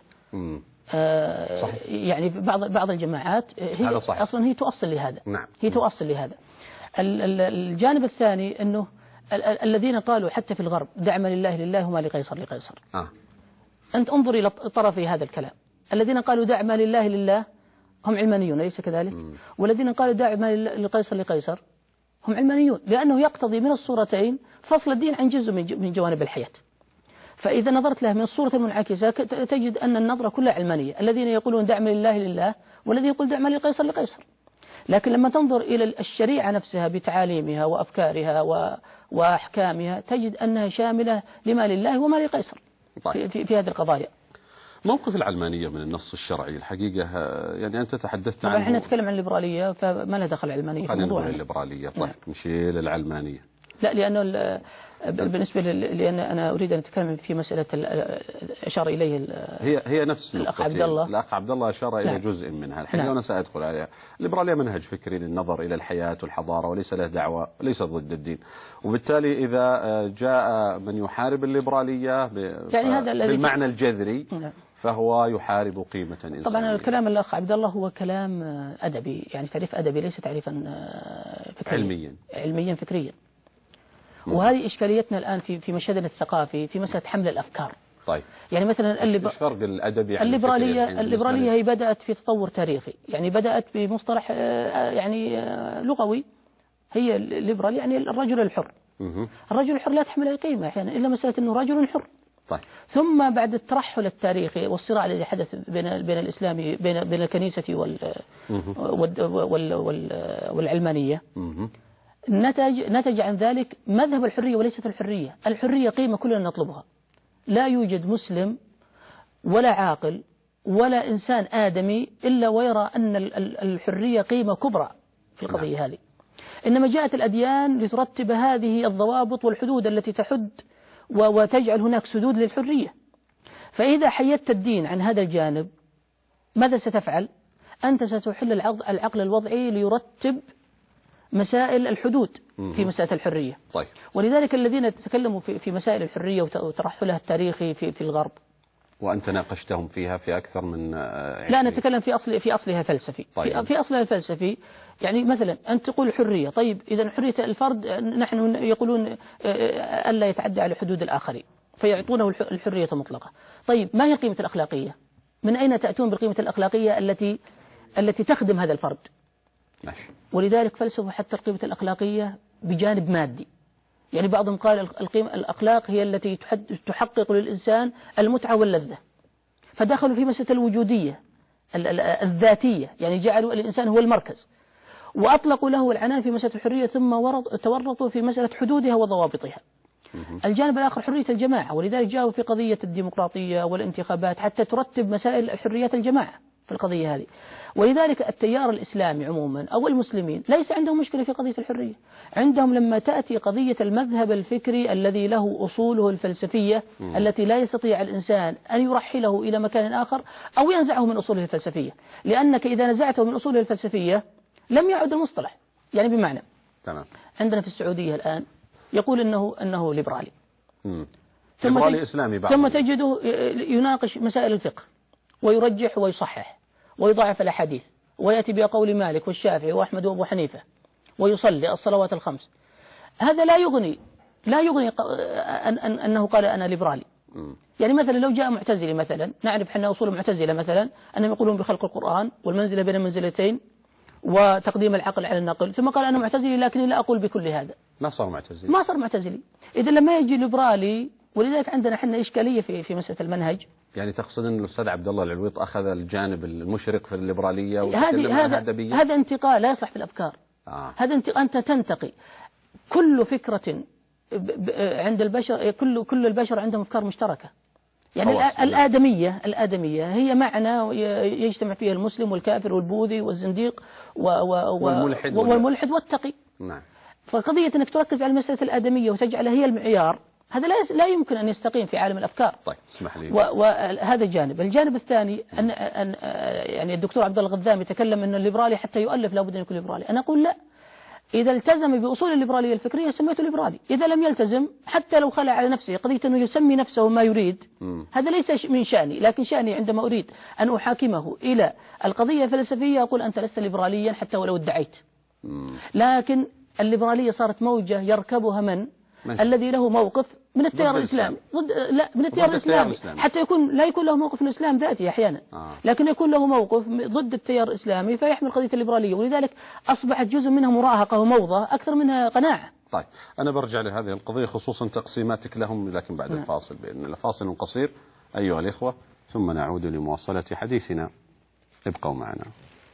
آه يعني بعض بعض الجماعات هي أصلا هي تؤصل لهذا. نعم. هي تؤصل لهذا. الجانب الثاني أنه الذين قالوا حتى في الغرب دعم لله لله وما لقيصر لقيصر. آه. أنت انظر إلى طرفي هذا الكلام. الذين قالوا دعم لله لله هم علمانيون أليس كذلك؟ م. والذين قالوا دعم لقيصر لقيصر هم علمانيون، لأنه يقتضي من الصورتين فصل الدين عن جزء من جوانب الحياة. فإذا نظرت له من الصورة المنعكسة تجد أن النظرة كلها علمانية، الذين يقولون دعم لله لله والذي يقول دعم لقيصر لقيصر. لكن لما تنظر إلى الشريعة نفسها بتعاليمها وأفكارها وأحكامها تجد أنها شاملة لما لله وما لقيصر. طيب. في, في هذه القضايا. موقف العلمانية من النص الشرعي الحقيقة، يعني أنت تحدثت عنه. احنا نتكلم عن الليبرالية فما لها دخل العلمانية في الموضوع. الليبرالية. طيب نشيل العلمانية. لا لأنه بالنسبة لأن أنا أريد أن أتكلم في مسألة أشار إليه هي هي نفس الأخ عبد الله. الأخ عبد الله أشار إلى جزء منها الحين. أنا سأدخل عليها. الليبرالية منهج فكري للنظر إلى الحياة والحضارة وليس له دعوة، ليس ضد الدين، وبالتالي إذا جاء من يحارب الليبرالية يعني هذا بالمعنى الجذري فهو يحارب قيمة إنسانية. طبعا الكلام الأخ عبد الله هو كلام أدبي، يعني تعريف أدبي ليس تعريفا فكريا. علميا علميا فكريا. وهذه إشكاليتنا الآن في في مشهدنا الثقافي في مسألة حمل الأفكار. طيب. يعني مثلا الليب... ايش فرق الأدبي عن الليبرالية؟ الليبرالية هي بدأت في تطور تاريخي، يعني بدأت بمصطلح يعني لغوي، هي الليبرال يعني الرجل الحر. مه. الرجل الحر لا تحمل أي قيمة أحيانا إلا مسألة أنه رجل حر. طيب. ثم بعد الترحل التاريخي والصراع الذي حدث بين بين الإسلام بين بين الكنيسة وال وال وال وال والعلمانية، مه. نتج نتج عن ذلك مذهب الحرية وليست الحرية. الحرية قيمة كلنا نطلبها، لا يوجد مسلم ولا عاقل ولا إنسان آدمي إلا ويرى أن الحرية قيمة كبرى في القضية هذه. إنما جاءت الأديان لترتب هذه الضوابط والحدود التي تحد وتجعل هناك سدود للحرية. فإذا حيدت الدين عن هذا الجانب ماذا ستفعل؟ أنت ستحل العقل الوضعي ليرتب مسائل الحدود في مسألة الحرية. طيب. ولذلك الذين يتكلموا في في مسائل الحرية وترحلها التاريخي في في الغرب، وأنت ناقشتهم فيها في أكثر من عشرين. لا نتكلم في أصل في أصلها فلسفي. طيب. في, في أصلها الفلسفي يعني مثلا أنت تقول حرية، طيب إذا حرية الفرد نحن يقولون ألا يتعدى على حدود الآخرين فيعطونه الحرية مطلقة. طيب ما هي القيمة الأخلاقية؟ من أين تأتون بالقيمة الأخلاقية التي التي تخدم هذا الفرد. ماشي. ولذلك فلسفة حتى القيمة الأخلاقية بجانب مادي. يعني بعضهم قال القيمة الأخلاق هي التي تحقق للإنسان المتعة واللذة، فدخلوا في مسألة الوجودية الذاتية، يعني جعلوا الإنسان هو المركز، وأطلقوا له العنان في مسألة الحرية، ثم تورطوا في مسألة حدودها وضوابطها. الجانب الآخر حرية الجماعة، ولذلك جاءوا في قضية الديمقراطية والانتخابات حتى ترتب مسائل حريات الجماعة في القضية هذه. ولذلك التيار الإسلامي عموما أو المسلمين ليس عندهم مشكلة في قضية الحرية، عندهم لما تأتي قضية المذهب الفكري الذي له أصوله الفلسفية م. التي لا يستطيع الإنسان أن يرحله إلى مكان آخر أو ينزعه من أصوله الفلسفية، لأنك إذا نزعته من أصوله الفلسفية لم يعد المصطلح. يعني بمعنى تمام. عندنا في السعودية الآن يقول إنه أنه ليبرالي، م. ثم ليبرالي تج... إسلامي بعض ثم تجده يناقش مسائل الفقه ويرجح ويصحح ويضاعف الأحاديث ويأتي بقول مالك والشافعي وأحمد وأبو حنيفة ويصلي الصلوات الخمس. هذا لا يغني لا يغني أن أن أنه قال أنا ليبرالي. يعني مثلا لو جاء معتزلي مثلا، نعرف حنا أصول المعتزلة مثلا أنهم يقولون بخلق القرآن والمنزلة بين المنزلتين وتقديم العقل على النقل، ثم قال أنا معتزلي لكني لا أقول بكل هذا، ما صار معتزلي. ما صار معتزلي. إذا لما يجي ليبرالي، ولذلك عندنا حنا إشكالية في في مسألة المنهج. يعني تقصد أن الأستاذ عبد الله العلويط أخذ الجانب المشرق في الليبرالية وتكلم عنها أدبيا؟ هذا انتقاء لا يصلح في الأفكار. آه. هذا انت أنت تنتقي كل فكرة عند البشر، كل كل البشر عندهم أفكار مشتركة. يعني الآدمية الآدمية هي معنى يجتمع فيها المسلم والكافر والبوذي والزنديق و و والملحد, والملحد والتقي. نعم. فقضية أنك تركز على مسألة الآدمية وتجعلها هي المعيار، هذا لا لا يمكن أن يستقيم في عالم الأفكار. طيب اسمح لي. وهذا الجانب. الجانب الثاني أن أن يعني الدكتور عبد الله الغذامي يتكلم أن الليبرالي حتى يؤلف لابد أن يكون ليبرالي. أنا أقول لا، إذا التزم بأصول الليبرالية الفكرية سميته ليبرالي، إذا لم يلتزم حتى لو خلع على نفسه قضية أنه يسمي نفسه ما يريد، م. هذا ليس من شأني، لكن شأني عندما أريد أن أحاكمه إلى القضية الفلسفية أقول أنت لست ليبراليا حتى ولو ادعيت. م. لكن الليبرالية صارت موجة يركبها من؟ من الذي له موقف من التيار الإسلامي ضد لا من التيار الإسلامي، حتى يكون لا يكون له موقف من الإسلام ذاتي أحيانا، آه. لكن يكون له موقف ضد التيار الإسلامي فيحمل قضية الليبرالية، ولذلك أصبحت جزء منها مراهقة وموضة أكثر منها قناعة. طيب أنا برجع لهذه القضية خصوصا تقسيماتك لهم، لكن بعد نعم. الفاصل بإذن الله. فاصل قصير أيها الإخوة ثم نعود لمواصلة حديثنا، ابقوا معنا.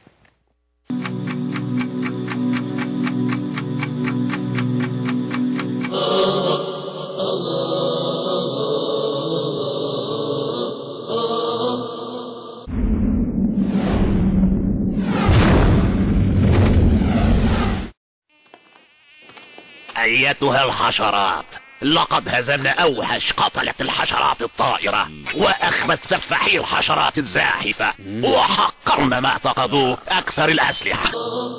أيتها الحشرات، لقد هزمنا أوحش قتلة الحشرات الطائرة وأخمد سفاحي الحشرات الزاحفة وحقرنا ما اعتقدوه أكثر الأسلحة.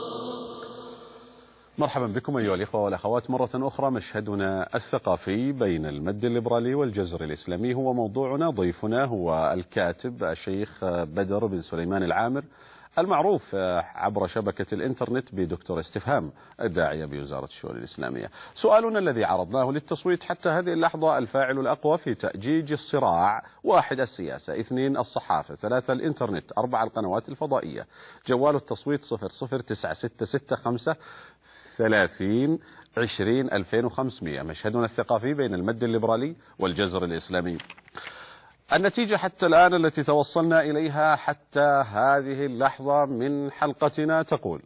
مرحبا بكم أيها الإخوة والأخوات مرة أخرى. مشهدنا الثقافي بين المد الليبرالي والجزر الإسلامي هو موضوعنا. ضيفنا هو الكاتب الشيخ بدر بن سليمان العامر، المعروف عبر شبكة الإنترنت بدكتور استفهام، الداعية بوزارة الشؤون الإسلامية. سؤالنا الذي عرضناه للتصويت حتى هذه اللحظة: الفاعل الأقوى في تأجيج الصراع؟ واحد السياسة، اثنين الصحافة، ثلاثة الإنترنت، أربعة القنوات الفضائية. جوال التصويت صفر صفر تسعة ستة ستة خمسة ثلاثين عشرين ألفين وخمسمائة. مشهدنا الثقافي بين المد الليبرالي والجزر الإسلامي. النتيجة حتى الآن التي توصلنا إليها حتى هذه اللحظة من حلقتنا تقول: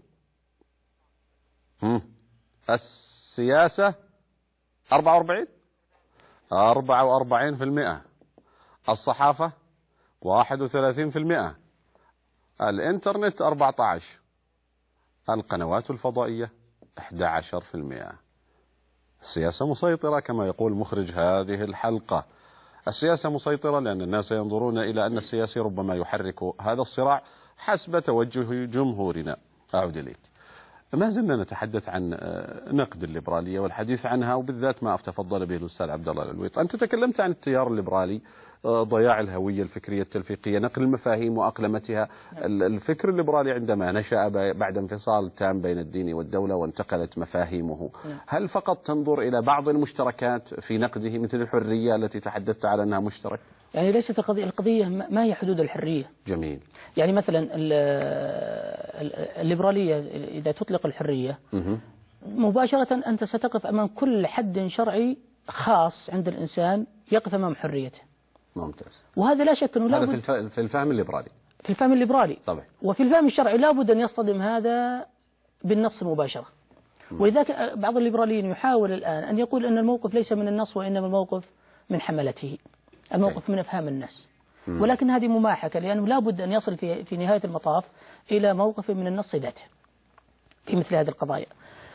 السياسة أربعة وأربعين أربعة وأربعين في المئة، الصحافة واحد وثلاثين في المئة، الإنترنت أربعة عشر، القنوات الفضائية أحد عشر في المئة. السياسة مسيطرة كما يقول مخرج هذه الحلقة. السياسة مسيطرة لأن الناس ينظرون إلى أن السياسي ربما يحرك هذا الصراع حسب توجه جمهورنا. أعود إليك. ما زلنا نتحدث عن نقد الليبرالية والحديث عنها، وبالذات ما أتفضل به الأستاذ عبد الله العلويط. أنت تكلمت عن التيار الليبرالي، ضياع الهوية الفكرية التلفيقية، نقل المفاهيم وأقلمتها. الفكر الليبرالي عندما نشأ بعد انفصال تام بين الدين والدولة وانتقلت مفاهيمه، هل فقط تنظر إلى بعض المشتركات في نقده مثل الحرية التي تحدثت على أنها مشترك؟ يعني ليست القضية القضية ما هي حدود الحرية. جميل. يعني مثلا الليبرالية إذا تطلق الحرية مه. مباشرة أنت ستقف أمام كل حد شرعي خاص عند الإنسان يقف أمام حريته. ممتاز. وهذا لا شك أنه هذا لابد في في الفهم الليبرالي. في الفهم الليبرالي طبعا. وفي الفهم الشرعي لابد أن يصطدم هذا بالنص مباشرة. ولذلك بعض الليبراليين يحاول الآن أن يقول أن الموقف ليس من النص وإنما الموقف من حملته، الموقف من أفهام الناس. ولكن هذه مماحكة، لأنه لابد أن يصل في في نهاية المطاف إلى موقف من النص ذاته في مثل هذه القضايا.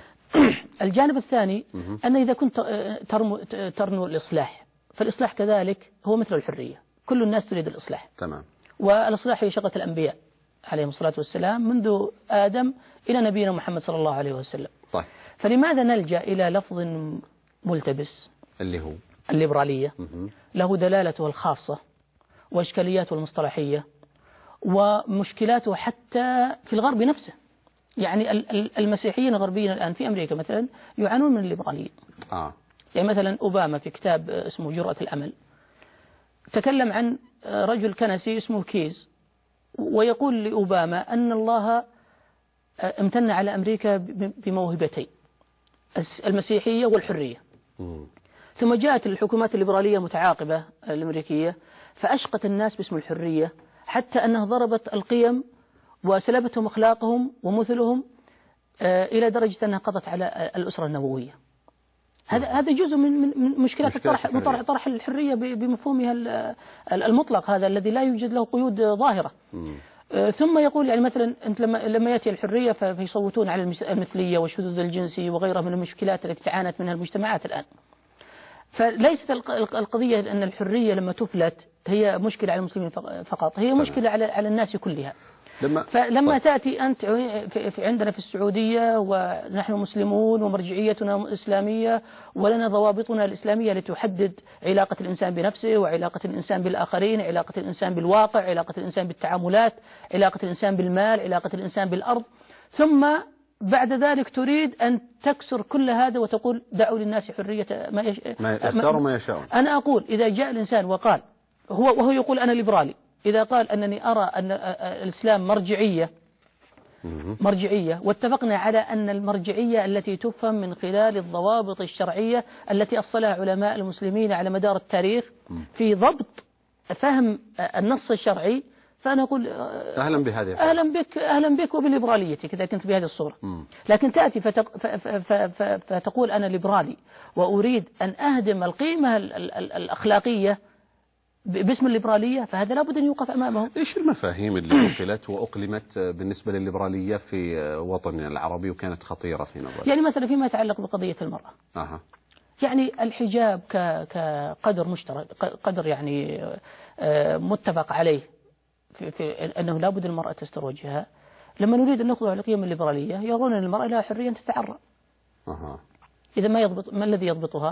الجانب الثاني أن إذا كنت ترمو ترنو الإصلاح، فالإصلاح كذلك هو مثل الحرية، كل الناس تريد الإصلاح. تمام. والإصلاح هي شغلة الأنبياء عليهم الصلاة والسلام منذ آدم إلى نبينا محمد صلى الله عليه وسلم. طيب. فلماذا نلجأ إلى لفظ ملتبس اللي هو الليبرالية له دلالته الخاصة وإشكالياته المصطلحية ومشكلاته حتى في الغرب نفسه؟ يعني المسيحيين الغربيين الآن في أمريكا مثلا يعانون من الليبرالية. آه. يعني مثلا أوباما في كتاب اسمه جرأة الأمل تكلم عن رجل كنسي اسمه كيز، ويقول لأوباما أن الله امتن على أمريكا بموهبتين، المسيحية والحرية. مم. ثم جاءت الحكومات الليبرالية متعاقبة الأمريكية فأشقت الناس باسم الحرية حتى أنها ضربت القيم وسلبتهم أخلاقهم ومثلهم إلى درجة أنها قضت على الأسرة النووية. هذا هذا جزء من من مشكلات الطرح طرح طرح الحرية بمفهومها المطلق، هذا الذي لا يوجد له قيود ظاهرة. مم. ثم يقول يعني مثلا أنت لما لما يأتي الحرية فيصوتون على المثلية والشذوذ الجنسي وغيرها من المشكلات التي تعانت منها المجتمعات الآن. فليست القضية أن الحرية لما تفلت هي مشكلة على المسلمين فقط، هي مشكلة على على الناس كلها. لما فلما طيب. تأتي أنت في عندنا في السعودية ونحن مسلمون ومرجعيتنا إسلامية ولنا ضوابطنا الإسلامية التي تحدد علاقة الإنسان بنفسه وعلاقة الإنسان بالآخرين، علاقة الإنسان بالواقع، علاقة الإنسان بالتعاملات، علاقة الإنسان بالمال، علاقة الإنسان بالأرض، ثم بعد ذلك تريد أن تكسر كل هذا وتقول دعوا للناس حرية ما, يش... ما يختاروا ما يشاءون. أنا أقول إذا جاء الإنسان وقال هو وهو يقول أنا ليبرالي، إذا قال أنني أرى أن الإسلام مرجعية مرجعية واتفقنا على أن المرجعية التي تفهم من خلال الضوابط الشرعية التي أصلها علماء المسلمين على مدار التاريخ في ضبط فهم النص الشرعي، فأنا أقول أهلا بهذه أهلا بك أهلا بك وبليبراليتك إذا كنت بهذه الصورة. لكن تأتي فتق فتقول أنا ليبرالي وأريد أن أهدم القيمة الأخلاقية باسم الليبرالية، فهذا لابد أن يوقف أمامه. إيش المفاهيم اللي أقلت وأقلمت بالنسبة للليبرالية في وطننا العربي وكانت خطيرة في نظرك؟ يعني مثلا فيما يتعلق بقضية المرأة. أها. يعني الحجاب كقدر مشترك، قدر يعني متفق عليه في, في أنه لابد المرأة تستر وجهها. لما نريد أن نخضع لقيم الليبرالية يرون أن المرأة لها حرية أن تتعرى. أها. إذا ما يضبط ما الذي يضبطها؟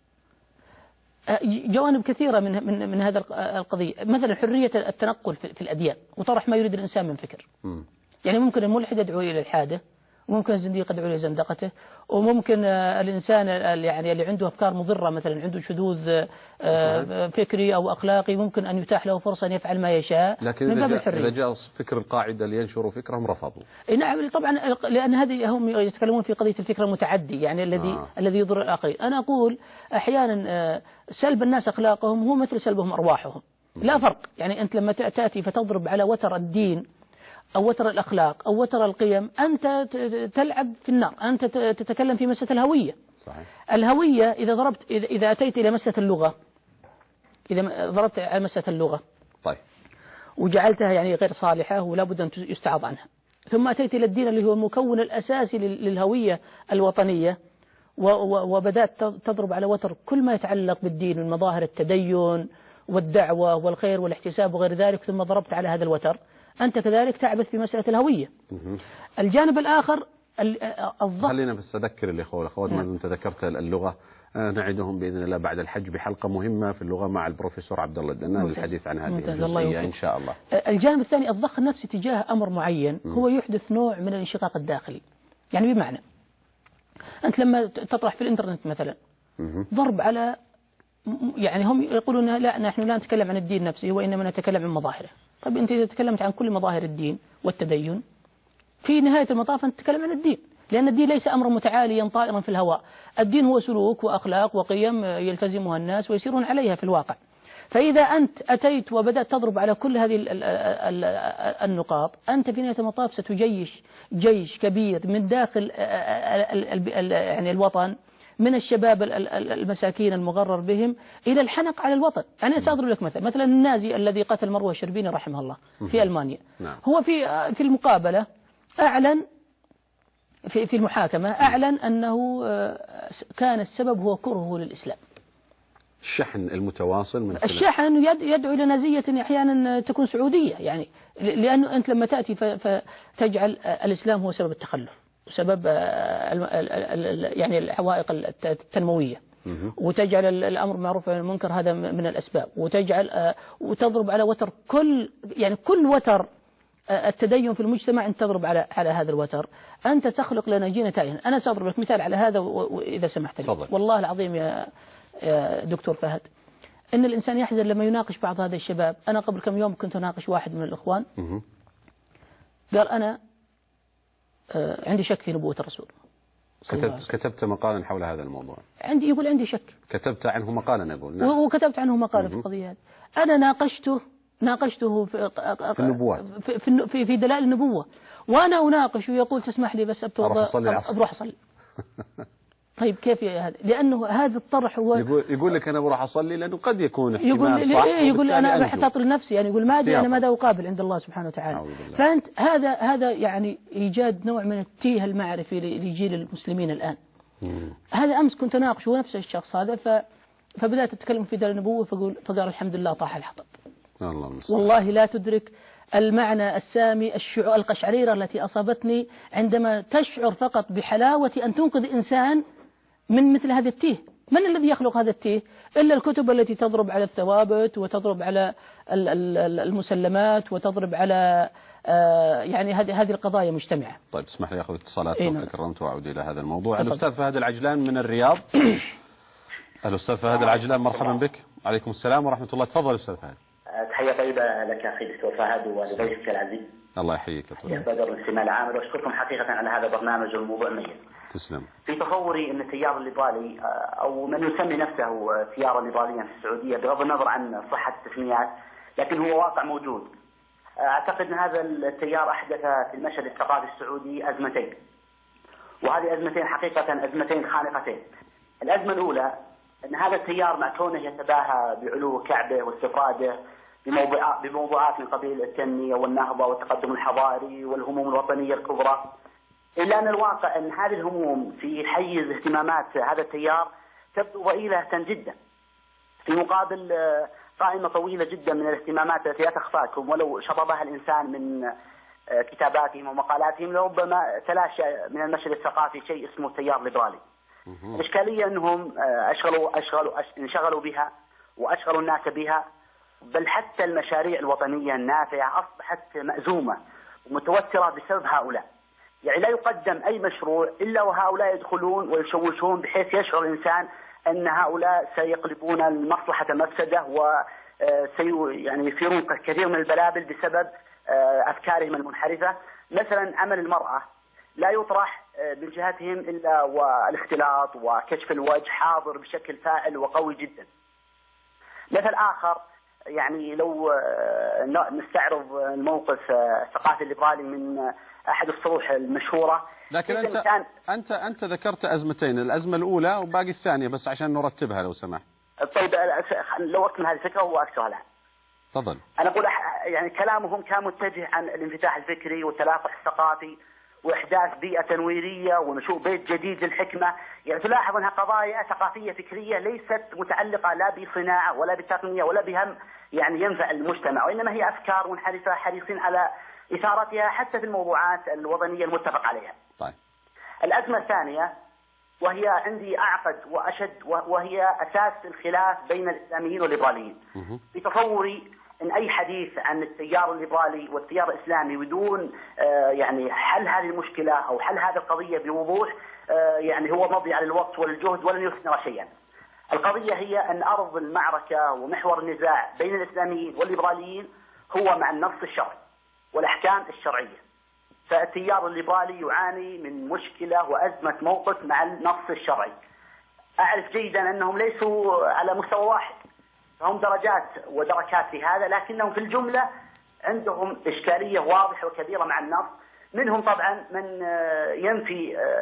جوانب كثيرة من من من هذا القضية، مثلا حرية التنقل في الأديان وطرح ما يريد الإنسان من فكر. م. يعني ممكن الملحد يدعو إلى الحاده، وممكن الزنديق يدعو إلى زندقته، وممكن الإنسان يعني اللي عنده أفكار مضرة مثلا عنده شذوذ فكري أو أخلاقي ممكن أن يتاح له فرصة أن يفعل ما يشاء. لكن إذا جاء, إذا جاء فكر القاعدة لينشروا فكرهم رفضوا. نعم طبعا، لأن هذه هم يتكلمون في قضية الفكر المتعدي، يعني الذي آه. الذي يضر الآخرين. أنا أقول أحيانا سلب الناس أخلاقهم هو مثل سلبهم أرواحهم، لا فرق. يعني أنت لما تأتي فتضرب على وتر الدين أو وتر الأخلاق أو وتر القيم أنت تلعب في النار، أنت تتكلم في مسألة الهوية. صحيح. الهوية إذا ضربت إذا أتيت إلى مسألة اللغة، إذا ضربت على مسألة اللغة طيب وجعلتها يعني غير صالحة ولا بد أن يستعاض عنها، ثم أتيت إلى الدين اللي هو المكون الأساسي للهوية الوطنية وبدأت تضرب على وتر كل ما يتعلق بالدين من مظاهر التدين والدعوة والخير والاحتساب وغير ذلك، ثم ضربت على هذا الوتر، أنت كذلك تعبث في مسألة الهوية. الجانب الآخر الضغط. خلينا بس أذكر الإخوة والأخوات ما أنت ذكرت اللغة، نعدهم بإذن الله بعد الحج بحلقة مهمة في اللغة مع البروفيسور عبد الله الدنان للحديث عن هذه الجزئية إن شاء الله. الجانب الثاني الضغط النفسي تجاه أمر معين هو يحدث نوع من الانشقاق الداخلي. يعني بمعنى أنت لما تطرح في الإنترنت مثلا ضرب على يعني هم يقولون لا نحن لا نتكلم عن الدين نفسه وإنما نتكلم عن مظاهره. طيب أنت إذا تكلمت عن كل مظاهر الدين والتدين في نهاية المطاف أنت تتكلم عن الدين، لأن الدين ليس أمرا متعاليا طائرا في الهواء. الدين هو سلوك وأخلاق وقيم يلتزمها الناس ويسيرون عليها في الواقع. فإذا أنت أتيت وبدأت تضرب على كل هذه النقاط أنت في نهاية المطاف ستجيش جيش كبير من داخل يعني الوطن من الشباب المساكين المغرر بهم إلى الحنق على الوطن. أنا سأضرب لك مثلا مثلا النازي الذي قتل مروة الشربيني رحمه الله في ألمانيا، هو في في المقابلة أعلن في في المحاكمة أعلن أنه كان السبب هو كرهه للإسلام. الشحن المتواصل من خلال الشحن يدعو إلى نزية أحيانا تكون سعودية، يعني لأنه أنت لما تأتي فتجعل الإسلام هو سبب التخلف وسبب يعني الحوائق التنموية، وتجعل الأمر معروف عن المنكر هذا من الأسباب، وتجعل وتضرب على وتر كل يعني كل وتر التدين في المجتمع أنت تضرب على على هذا الوتر، أنت تخلق لنا جيل تائه. أنا سأضرب لك مثال على هذا وإذا سمحت لي. والله العظيم يا دكتور فهد إن الإنسان يحزن لما يناقش بعض هذا الشباب. أنا قبل كم يوم كنت أناقش واحد من الإخوان قال أنا عندي شك في نبوة الرسول. كتبت كتبت مقالا حول هذا الموضوع. عندي يقول عندي شك. كتبت عنه مقالا يقول. نعم. وكتبت عنه مقالا في القضية هذه. أنا ناقشته ناقشته في في النبوات في في, في دلائل النبوة، وأنا أناقش ويقول تسمح لي بس أروح أصلي. طيب كيف هذا؟ لأنه هذا الطرح هو يقول, يقول لك أنا بروح أصلي لأنه قد يكون احتمال يقول صح. يقول أنا بحتاط لنفسي، يعني يقول ما أدري أنا ماذا أقابل عند الله سبحانه وتعالى. فأنت هذا هذا يعني إيجاد نوع من التيه المعرفي لجيل المسلمين الآن. مم. هذا أمس كنت أناقش نفس الشخص هذا ف فبدأت أتكلم في دار النبوة فقول فقال الحمد لله طاح الحطب. الله والله لا تدرك المعنى السامي الشعور القشعريرة التي أصابتني عندما تشعر فقط بحلاوة أن تنقذ إنسان من مثل هذا التيه. من الذي يخلق هذا التيه إلا الكتب التي تضرب على الثوابت وتضرب على المسلمات وتضرب على يعني هذه هذه القضايا مجتمعة. طيب اسمح لي أخذ اتصالات لو تكرمت وأعود إلى هذا الموضوع. الأستاذ فهد العجلان من الرياض. الأستاذ فهد العجلان مرحبا بك. عليكم السلام ورحمة الله. تفضل أستاذ فهد. تحية طيبة لك أخي دكتور فهد ولضيفك العزيز. الله يحييك. يا بدر الاستماع العامل وأشكركم حقيقة على هذا البرنامج والموضوع مميز. تسلم. في تصوري أن التيار الليبرالي أو من يسمي نفسه تيارا ليبراليا في السعودية بغض النظر عن صحة التسميات لكن هو واقع موجود. أعتقد أن هذا التيار أحدث في المشهد الثقافي السعودي أزمتين، وهذه أزمتين حقيقة أزمتين خانقتين. الأزمة الأولى أن هذا التيار مع كونه يتباهى بعلو كعبه واستفراده بموضوعات من قبيل التنمية والنهضة والتقدم الحضاري والهموم الوطنية الكبرى، إلا أن الواقع أن هذه الهموم في حيز اهتمامات هذا التيار تبدو ضئيلة جدا في مقابل قائمة طويلة جدا من الاهتمامات التي لا تخفاكم ولو شطبها الإنسان من كتاباتهم ومقالاتهم لربما تلاشى من المشهد الثقافي شيء اسمه تيار ليبرالي. الإشكالية أنهم أشغلوا أشغلوا انشغلوا بها وأشغلوا الناس بها، بل حتى المشاريع الوطنية النافعة أصبحت مأزومة ومتوترة بسبب هؤلاء. يعني لا يقدم أي مشروع إلا وهؤلاء يدخلون ويشوشون بحيث يشعر الإنسان أن هؤلاء سيقلبون المصلحة مفسدة وسي يعني يثيرون كثير من البلابل بسبب أفكارهم المنحرفة. مثلا عمل المرأة لا يطرح من جهتهم إلا والاختلاط وكشف الوجه حاضر بشكل فاعل وقوي جدا. مثل آخر يعني لو نستعرض الموقف الثقافي الليبرالي من أحد الصروح المشهورة. لكن أنت أنت أنت ذكرت أزمتين، الأزمة الأولى وباقي الثانية بس عشان نرتبها لو سمحت. طيب لو أكمل هذه الفكرة وأكثرها الآن. تفضل. أنا أقول يعني كلامهم كان متجه عن الانفتاح الفكري والتلاقح الثقافي وإحداث بيئة تنويرية ونشوء بيت جديد للحكمة. يعني تلاحظ أنها قضايا ثقافية فكرية ليست متعلقة لا بصناعة ولا بتقنية ولا بهم يعني ينفع المجتمع، وإنما هي أفكار منحرفة حريصين على إثارتها حتى في الموضوعات الوطنية المتفق عليها. طيب. الأزمة الثانية وهي عندي أعقد وأشد وهي أساس الخلاف بين الإسلاميين والليبراليين. في تصوري أن أي حديث عن التيار الليبرالي والتيار الإسلامي بدون آه يعني حل هذه المشكلة أو حل هذه القضية بوضوح آه يعني هو مضيعة للوقت والجهد ولن يثمر شيئا. القضية هي أن أرض المعركة ومحور النزاع بين الإسلاميين والليبراليين هو مع النص الشرعي والأحكام الشرعية. فالتيار الليبرالي يعاني من مشكلة وأزمة موقف مع النص الشرعي. أعرف جيدا أنهم ليسوا على مستوى واحد، فهم درجات ودركات في هذا، لكنهم في الجملة عندهم إشكالية واضحة وكبيرة مع النص. منهم طبعا من ينفي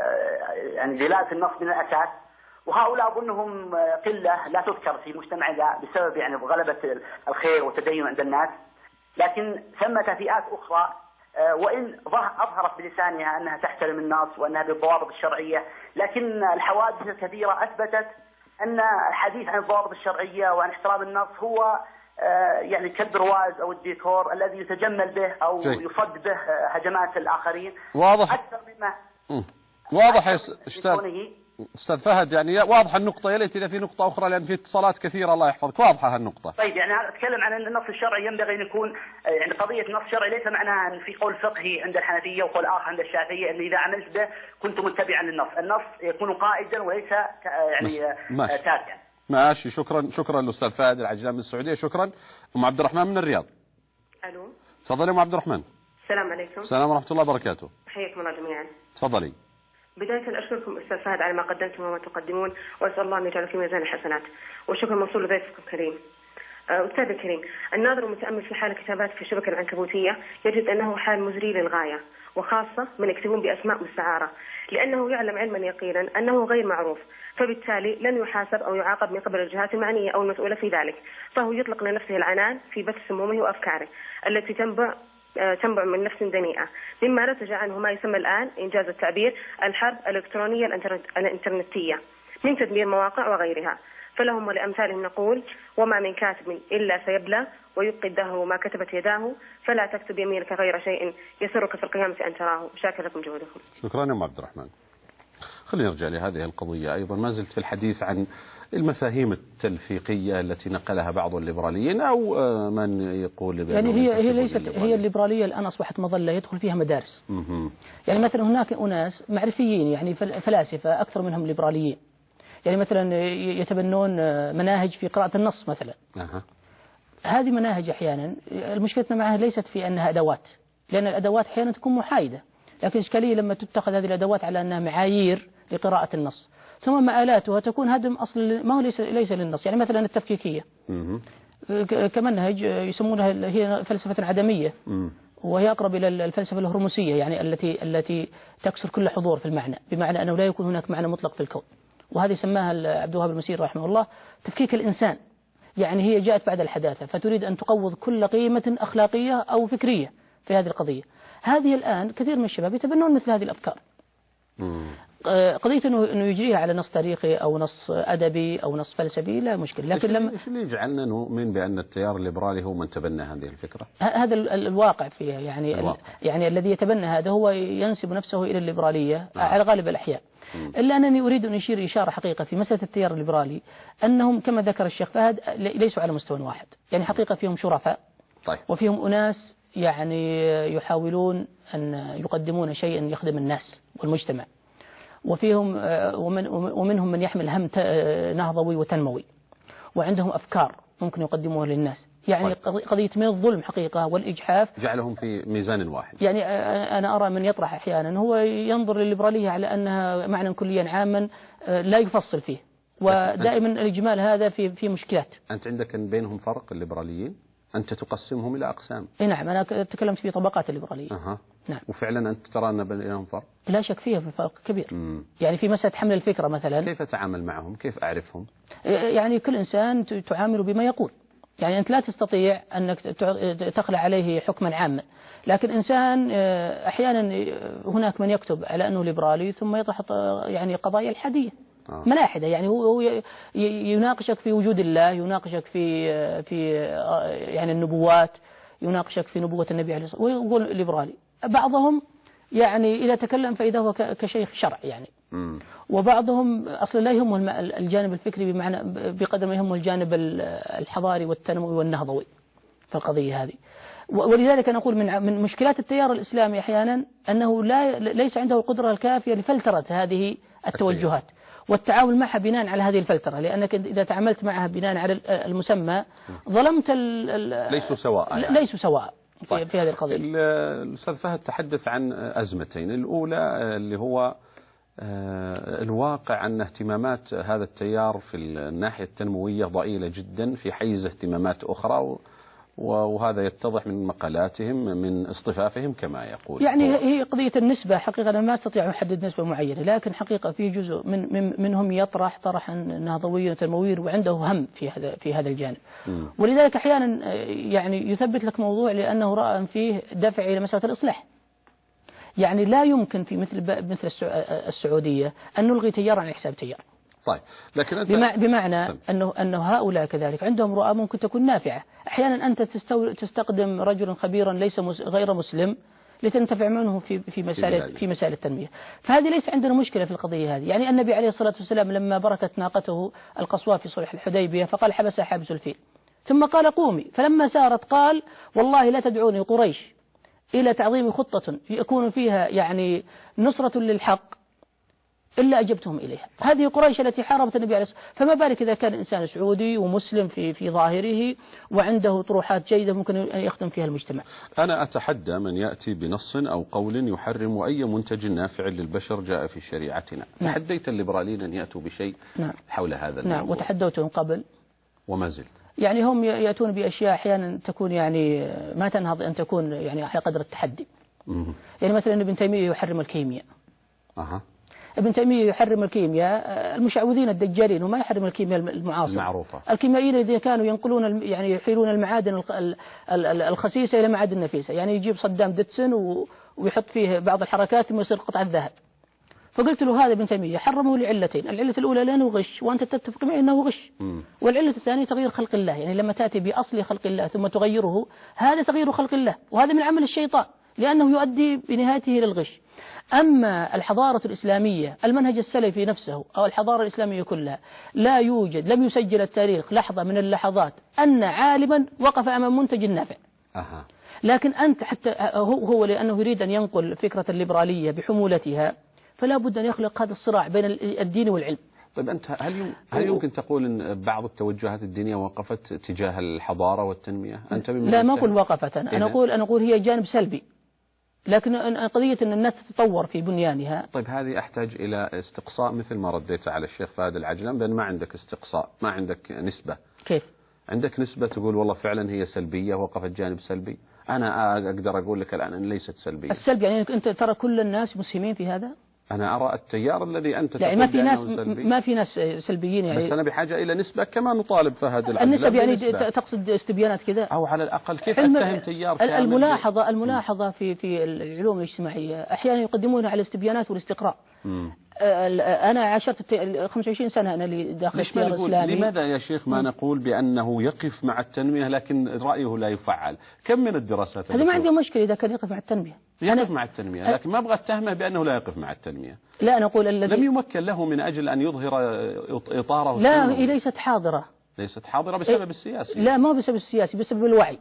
يعني دلالة النص من الأساس، وهؤلاء أظنهم قلة لا تذكر في مجتمعنا بسبب يعني غلبة الخير والتدين عند الناس. لكن ثمة فئات أخرى وإن أظهرت بلسانها أنها تحترم النص وأنها بالضوابط الشرعية، لكن الحوادث الكثيرة أثبتت أن الحديث عن الضوابط الشرعية وعن احترام النص هو يعني كالبرواز أو الديكور الذي يتجمل به أو يصد به هجمات الآخرين. واضح أكثر مما واضح يا أستاذ أستاذ فهد، يعني واضحة النقطة. يا ليت إذا في نقطة أخرى لأن في اتصالات كثيرة الله يحفظك. واضحة هالنقطة. طيب يعني أتكلم عن النص الشرعي ينبغي أن يكون يعني قضية النص الشرعي ليس معناها أن في قول فقهي عند الحنفية وقول آخر عند الشافعية أن إذا عملت به كنت متبعا للنص. النص يكون قائدا وليس يعني تابعا. ماشي. شكرا شكرا للأستاذ فهد العجلان من السعودية. شكرا. أم عبد الرحمن من الرياض. ألو. تفضلي أم عبد الرحمن. السلام عليكم. السلام ورحمة الله وبركاته. حياكم الله جميعا. تفضلي. بداية أشكركم أستاذ فهد على ما قدمتم وما تقدمون، وأسأل الله أن يجعل في ميزان الحسنات، والشكر موصول لضيفكم الكريم. أستاذ الكريم، الناظر المتأمل في حال كتابات في الشبكة العنكبوتية يجد أنه حال مزري للغاية، وخاصة من يكتبون بأسماء مستعارة، لأنه يعلم علما يقينا أنه غير معروف، فبالتالي لن يحاسب أو يعاقب من قبل الجهات المعنية أو المسؤولة في ذلك، فهو يطلق لنفسه العنان في بث سمومه وأفكاره التي تنبع تنبع من نفس دنيئة، مما نتج عنه ما يسمى الآن إنجاز التعبير الحرب الإلكترونية الإنترنتية من تدمير مواقع وغيرها. فلهم ولأمثالهم نقول: وما من كاتب إلا سيبلى ويبقي الدهر ما كتبت يداه، فلا تكتب يمينك غير شيء يسرك في القيامة أن تراه. شاكر لكم جهودكم. شكرا يا أم عبد الرحمن. خلينا نرجع لهذه القضية أيضا. ما زلت في الحديث عن المفاهيم التلفيقية التي نقلها بعض الليبراليين أو من يقول يعني هي هي ليست هي الليبرالية الآن أصبحت مظلة يدخل فيها مدارس. مه. يعني مثلا هناك أناس معرفيين يعني فلاسفة أكثر منهم ليبراليين، يعني مثلا يتبنون مناهج في قراءة النص مثلا. أه. هذه مناهج أحيانا المشكلة معها ليست في أنها أدوات، لأن الأدوات أحيانا تكون محايدة، لكن إشكالية لما تتخذ هذه الأدوات على أنها معايير لقراءة النص، ثم مآلاتها تكون هدم أصل ما هو ليس, ليس للنص. يعني مثلا التفكيكية كمنهج يسمونها هي فلسفة عدمية، وهي أقرب إلى الفلسفة الهرمسية، يعني التي التي تكسر كل حضور في المعنى، بمعنى أنه لا يكون هناك معنى مطلق في الكون. وهذه سماها عبد الوهاب المسيري رحمه الله تفكيك الإنسان. يعني هي جاءت بعد الحداثة فتريد أن تقوض كل قيمة أخلاقية أو فكرية في هذه القضية. هذه الآن كثير من الشباب يتبنون مثل هذه الأفكار. قضية أنه يجريها على نص تاريخي أو نص أدبي أو نص فلسفي لا مشكلة، لكن لما إيش اللي يجعلنا نؤمن بأن التيار الليبرالي هو من تبنى هذه الفكرة؟ هذا الواقع فيها، يعني الواقع. يعني الذي يتبنى هذا هو ينسب نفسه إلى الليبرالية آه. على غالب الأحيان. إلا أنني أريد أن أشير إشارة حقيقة في مسألة التيار الليبرالي أنهم كما ذكر الشيخ فهد ليسوا على مستوى واحد، يعني حقيقة فيهم شرفاء. طيب. وفيهم أناس يعني يحاولون أن يقدمون شيئا يخدم الناس والمجتمع، وفيهم ومن ومنهم من يحمل هم نهضوي وتنموي، وعندهم أفكار ممكن يقدموها للناس. يعني قضية من الظلم حقيقة والإجحاف جعلهم في ميزان واحد. يعني أنا أرى من يطرح أحيانا هو ينظر للليبرالية على أنها معنى كليا عاما لا يفصل فيه، ودائما الإجمال هذا في في مشكلات. أنت عندك بينهم فرق الليبراليين؟ أنت تقسمهم إلى أقسام؟ إيه نعم، أنا تكلمت في طبقات الليبرالية. أه. نعم. وفعلا أنت ترى أن بينهم فرق؟ لا شك فيها في فرق كبير. مم. يعني في مسألة حمل الفكرة مثلا كيف أتعامل معهم؟ كيف أعرفهم؟ يعني كل إنسان تعامل بما يقول، يعني أنت لا تستطيع أنك تخلع عليه حكما عاما، لكن إنسان أحيانا هناك من يكتب على أنه ليبرالي ثم يطرح يعني قضايا الحادية آه. ملاحدة، يعني هو يناقشك في وجود الله، يناقشك في في يعني النبوات، يناقشك في نبوة النبي عليه الصلاة والسلام ويقول ليبرالي. بعضهم يعني إذا تكلم فإذا هو كشيخ شرع يعني م. وبعضهم أصلا لا يهمه الجانب الفكري بمعنى بقدر ما يهمه الجانب الحضاري والتنموي والنهضوي في القضية هذه. ولذلك نقول من من مشكلات التيار الإسلامي أحيانا أنه لا ليس عنده القدرة الكافية لفلترة هذه التوجهات، والتعامل معها بناء على هذه الفلترة، لأنك إذا تعاملت معها بناء على المسمى ظلمت ال ليسوا سواء يعني. ليسوا سواء في, طيب. في هذه القضية. الأستاذ فهد تحدث عن أزمتين، الأولى اللي هو الواقع أن اهتمامات هذا التيار في الناحية التنموية ضئيلة جدا في حيز اهتمامات أخرى، وهذا يتضح من مقالاتهم من اصطفافهم كما يقول. يعني هي قضية النسبة حقيقة أنا ما أستطيع أن أحدد نسبة معينة، لكن حقيقة في جزء من, من منهم يطرح طرحا نهضويا وتنمويا وعنده هم في هذا في هذا الجانب. م. ولذلك أحيانا يعني يثبت لك موضوع لأنه رأى فيه دفع إلى مسألة الإصلاح. يعني لا يمكن في مثل مثل السعودية أن نلغي تيار عن حساب تيار. طيب، لكن أنت بمعنى أنه أنه هؤلاء كذلك عندهم رؤى ممكن تكون نافعة. أحيانا أنت تستخدم رجلا خبيرا ليس غير مسلم لتنتفع منه في في مسائل في مسائل التنمية، فهذه ليس عندنا مشكلة في القضية هذه. يعني النبي عليه الصلاة والسلام لما بركت ناقته القصواء في صلح الحديبية فقال حبسها حابس الفيل، ثم قال قومي، فلما سارت قال والله لا تدعوني قريش إلى تعظيم خطة يكون فيها يعني نصرة للحق إلا أجبتهم إليها. هذه قريش التي حاربت النبي عليه الصلاة والسلام، فما بالك إذا كان إنسان سعودي ومسلم في في ظاهره وعنده طروحات جيدة ممكن أن يخدم فيها المجتمع. أنا أتحدى من يأتي بنص أو قول يحرم أي منتج نافع للبشر جاء في شريعتنا. نعم. تحديت الليبراليين أن يأتوا بشيء نعم. حول هذا الموضوع. نعم، وتحدوتهم قبل وما زلت. يعني هم يأتون بأشياء أحيانا تكون يعني ما تنهض أن تكون يعني على قدر التحدي. مم. يعني مثلا ابن تيمية يحرم الكيمياء. أها. ابن تيمية يحرم الكيمياء، المشعوذين الدجالين وما يحرم الكيمياء المعاصرة المعروفة. الكيميائيين الذين كانوا ينقلون يعني يحيلون المعادن الخسيسة إلى معادن نفيسة، يعني يجيب صدام ديتسن ويحط فيه بعض الحركات ثم يصير قطعة ذهب. فقلت له هذا ابن تيمية حرمه لعلتين، العلة الأولى لأنه غش وأنت تتفق معي أنه غش، م. والعلة الثانية تغيير خلق الله، يعني لما تأتي بأصل خلق الله ثم تغيره هذا تغيير خلق الله، وهذا من عمل الشيطان لأنه يؤدي بنهايته إلى الغش. أما الحضارة الإسلامية المنهج السلفي نفسه أو الحضارة الإسلامية كلها لا يوجد، لم يسجل التاريخ لحظة من اللحظات أن عالما وقف أمام منتج نافع. أه. لكن أنت حتى هو لأنه يريد أن ينقل فكرة الليبرالية بحمولتها فلا بد أن يخلق هذا الصراع بين الدين والعلم. طيب أنت هل هل يمكن تقول أن بعض التوجهات الدينية وقفت تجاه الحضارة والتنمية؟ أنت لا ما أقول وقفت، أنا أنا أقول أنا أقول هي جانب سلبي، لكن قضية أن الناس تتطور في بنيانها. طيب هذه أحتاج إلى استقصاء مثل ما رديت على الشيخ فهد العجلان بأن ما عندك استقصاء، ما عندك نسبة. كيف؟ عندك نسبة تقول والله فعلا هي سلبية وقفت جانب سلبي؟ أنا أقدر أقول لك الآن أن ليست سلبية. السلب يعني أنت ترى كل الناس مسهمين في هذا؟ أنا أرى التيار الذي أنت يعني ما في ناس ما في ناس سلبيين يعني، بس أنا بحاجة إلى نسبة كما نطالب فهد العجلان. النسب يعني تقصد استبيانات كذا أو على الأقل كيف أتهم تيار كامل؟ الملاحظة الملاحظة في في العلوم الاجتماعية أحيانا يقدمونها على الاستبيانات والاستقراء. م. أنا عاشرت خمسة وعشرين سنة أنا اللي داخل التيار الإسلامي. لماذا يا شيخ ما نقول بأنه يقف مع التنمية لكن رأيه لا يفعل؟ كم من الدراسات هذا ما عندي مشكلة إذا كان يقف مع التنمية، يقف مع التنمية، لكن ما أبغى أتهمه بأنه لا يقف مع التنمية. لا أنا أقول الذي لم يمكن له من أجل أن يظهر إطاره. لا هي ليست حاضرة. ليست حاضرة بسبب السياسي. لا ما بسبب السياسي، بسبب الوعي.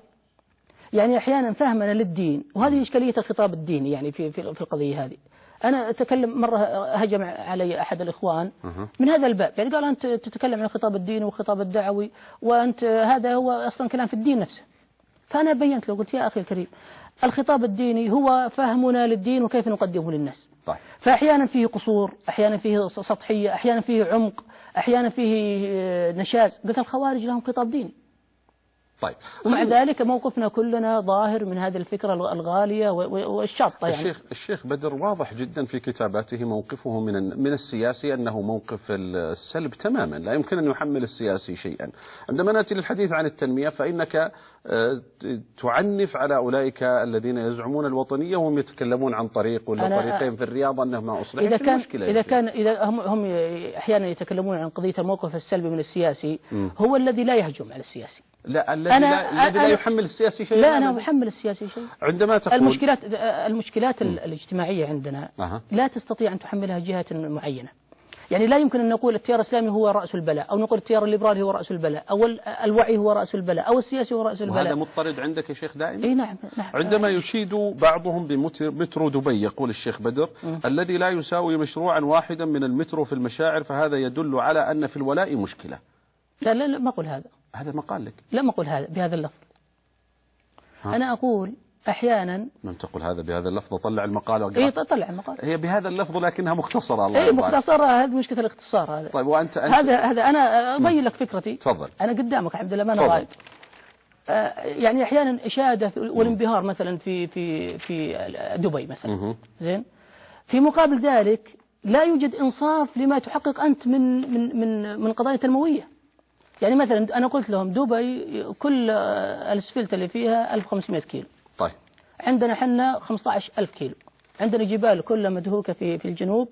يعني أحيانا فهمنا للدين، وهذه إشكالية الخطاب الديني يعني في في في القضية هذه. أنا أتكلم مرة هجم علي أحد الإخوان من هذا الباب، يعني قال أنت تتكلم عن الخطاب الديني والخطاب الدعوي وأنت هذا هو أصلا كلام في الدين نفسه. فأنا بينت له قلت يا أخي الكريم الخطاب الديني هو فهمنا للدين وكيف نقدمه للناس. طيب. فأحيانا فيه قصور، أحيانا فيه سطحية، أحيانا فيه عمق، أحيانا فيه نشاز. قلت الخوارج لهم خطاب ديني. طيب. ومع ذلك موقفنا كلنا ظاهر من هذه الفكرة الغالية والشاطة. يعني الشيخ الشيخ بدر واضح جدا في كتاباته موقفه من من السياسي أنه موقف السلب تماما، لا يمكن أن يحمل السياسي شيئا. عندما نأتي للحديث عن التنمية فإنك تعنف على أولئك الذين يزعمون الوطنية وهم يتكلمون عن طريق ولا طريقين في الرياضة أنه ما أصلح. إذا كان إذا كان إذا هم هم أحيانا يتكلمون عن قضية الموقف السلبي من السياسي م. هو الذي لا يهجم على السياسي. لا الذي لا, الذي لا يحمل السياسي شيء. لا أنا محمل السياسي شيء. عندما تقول المشكلات المشكلات م. الاجتماعية عندنا أه. لا تستطيع أن تحملها جهة معينة. يعني لا يمكن أن نقول التيار الإسلامي هو رأس البلاء، أو نقول التيار الليبرالي هو رأس البلاء، أو الوعي هو رأس البلاء، أو السياسي هو رأس البلاء. وهذا مضطرد عندك يا شيخ دائما؟ إيه نعم, نعم. عندما يشيد بعضهم بمترو دبي، يقول الشيخ بدر م. الذي لا يساوي مشروعا واحدا من المترو في المشاعر، فهذا يدل على أن في الولاء مشكلة. لا لا, لا ما أقول هذا. هذا ما قال لك. لا ما أقول هذا بهذا اللفظ. ها؟ أنا أقول أحيانا من تقول هذا بهذا اللفظ طلع المقالة وقرأ. إيه طلع المقالة. هي بهذا اللفظ لكنها مختصرة. الله إيه مختصرة، هذه مشكلة الاختصار هذا. طيب وأنت أنت هذا هذا أنا أبين لك فكرتي. تفضل. أنا قدامك الحمد لله ما أنا غايب. آه يعني أحيانا إشادة والانبهار مثلا في في في دبي مثلا. زين. في مقابل ذلك لا يوجد إنصاف لما تحقق أنت من من من من قضايا تنموية. يعني مثلا أنا قلت لهم دبي كل الأسفلت اللي فيها ألف وخمسمائة كيلو. طيب. عندنا حنا خمسة عشر ألف كيلو. عندنا جبال كلها مدهوكة في في الجنوب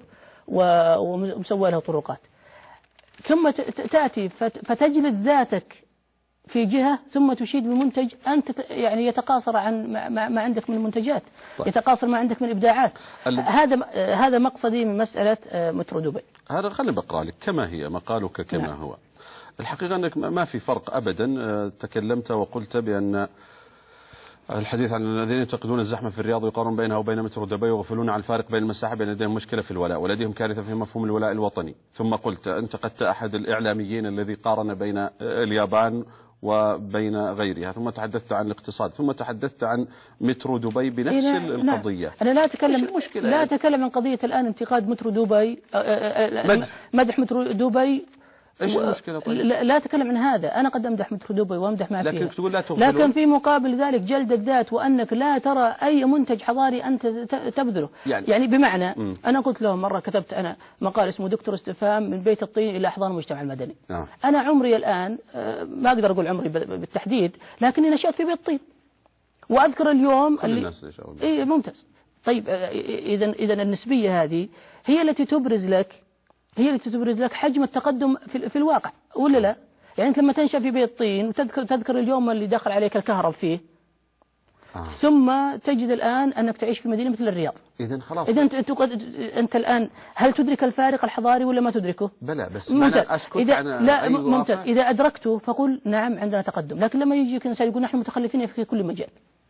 ومسوى لها طرقات. ثم تأتي فتجلد ذاتك في جهة ثم تشيد بمنتج أنت يعني يتقاصر عن ما عندك من منتجات. طيب. يتقاصر ما عندك من إبداعات. هذا هذا مقصدي من مسألة مترو دبي. هذا خليني بقرأ لك كما هي مقالك كما نعم. هو. الحقيقة أنك ما في فرق أبدا. تكلمت وقلت بأن الحديث عن الذين ينتقدون الزحمة في الرياض ويقارنون بينها وبين مترو دبي ويغفلون عن الفارق بين المساحة، بين لديهم مشكلة في الولاء ولديهم كارثة في مفهوم الولاء الوطني. ثم قلت انتقدت أحد الإعلاميين الذي قارن بين اليابان وبين غيرها، ثم تحدثت عن الاقتصاد، ثم تحدثت عن مترو دبي بنفس إيه القضية. أنا لا أتكلم لا أتكلم عن قضية الآن انتقاد مترو دبي مدح, مدح مترو دبي. ايش المشكلة طيب؟ لا أتكلم عن هذا، أنا قد أمدح مترو دبي وأمدح ما فيها، لكن تقول لا لكن في مقابل ذلك جلد الذات وأنك لا ترى أي منتج حضاري أنت تبذله. يعني, يعني بمعنى م. أنا قلت لهم مرة كتبت أنا مقال اسمه دكتور استفهام من بيت الطين إلى أحضان المجتمع المدني. آه. أنا عمري الآن ما أقدر أقول عمري بالتحديد، لكني نشأت في بيت الطين وأذكر اليوم كل اللي الناس إيه ممتاز. طيب إذا إذا النسبية هذه هي التي تبرز لك هي التي تبرز لك حجم التقدم في, في الواقع ولا لا؟ يعني أنت لما تنشأ في بيت طين وتذكر تذكر اليوم اللي دخل عليك الكهرب فيه آه. ثم تجد الآن أنك تعيش في مدينة مثل الرياض. إذن خلاص. إذا أنت أنت الآن هل تدرك الفارق الحضاري ولا ما تدركه؟ بلى بس أنا أسكت إذا عن لا أي ممتاز. إذا أدركته فقل نعم عندنا تقدم، لكن لما يجيك إنسان يقول نحن متخلفين في كل مجال،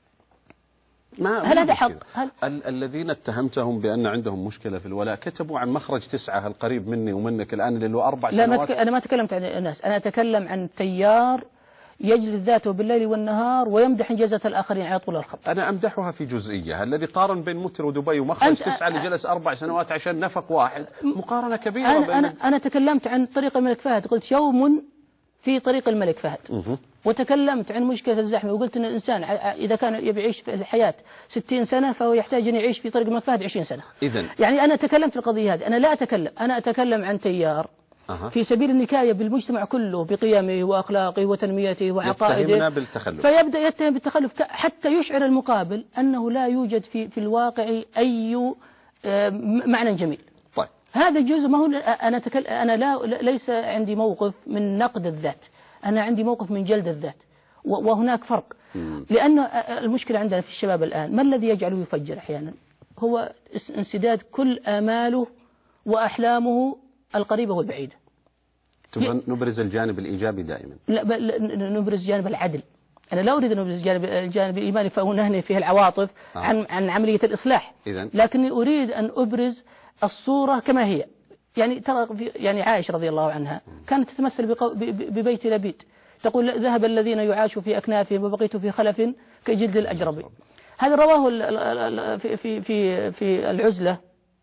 ما هل هذا حق؟ هل ال الذين اتهمتهم بأن عندهم مشكلة في الولاء كتبوا عن مخرج تسعة القريب مني ومنك الآن اللي له أربع لا سنوات. ما أنا ما تكلمت عن الناس، أنا أتكلم عن تيار يجلد ذاته بالليل والنهار ويمدح إنجازات الآخرين على طول الخط. أنا أمدحها في جزئية. الذي قارن بين مترو دبي ومخرج تسعة اللي جلس أربع سنوات عشان نفق واحد مقارنة كبيرة. أنا, بين أنا, أنا تكلمت عن طريق الملك فهد، قلت يوم في طريق الملك فهد مه. وتكلمت عن مشكلة الزحمة وقلت أن الإنسان إذا كان يبي يعيش في الحياة ستين سنة فهو يحتاج أن يعيش في طريق الملك فهد عشرين سنة. إذن يعني أنا تكلمت القضية هذه، أنا لا أتكلم أنا أتكلم عن تيار أه. في سبيل النكاية بالمجتمع كله بقيمه وأخلاقه وتنميته وعقائده، يتهمنا بالتخلف، فيبدأ يتهم بالتخلف حتى يشعر المقابل أنه لا يوجد في في الواقع أي معنى جميل. طيب. هذا الجزء ما هو أنا تكلم أنا لا ليس عندي موقف من نقد الذات، أنا عندي موقف من جلد الذات، وهناك فرق. مم. لأن المشكلة عندنا في الشباب الآن ما الذي يجعله يفجر أحيانا؟ هو انسداد كل آماله وأحلامه القريبة والبعيدة. تبغى نبرز الجانب الإيجابي دائما؟ لا نبرز جانب العدل. أنا لا أريد أن نبرز جانب الجانب الإيماني فنهني فيه العواطف آه. عن عن عملية الإصلاح. إذن؟ لكني أريد أن أبرز الصورة كما هي. يعني ترى يعني عائشة رضي الله عنها كانت تتمثل ببيت لبيد، تقول ذهب الذين يعاشوا في أكنافهم وبقيت في خلف كجلد الأجرب. هذا رواه في في في في العزلة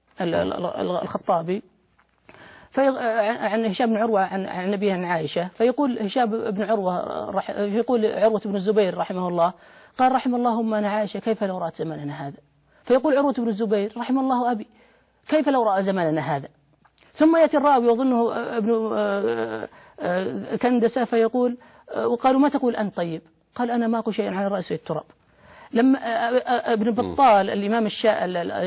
الخطابي عن هشام بن عروة عن عن نبيه عن عائشة، فيقول هشام بن عروة يقول عروة بن الزبير رحمه الله قال رحم الله أمنا عائشة كيف لو رأت زماننا هذا، فيقول عروة بن الزبير رحم الله أبي كيف لو رأى زماننا هذا. ثم يأتي الراوي يظنه ابن كندسة فيقول وقالوا ما تقول أنت طيب؟ قال أنا ما أقول شيئا على رأس التراب. لما ابن بطال الإمام الشا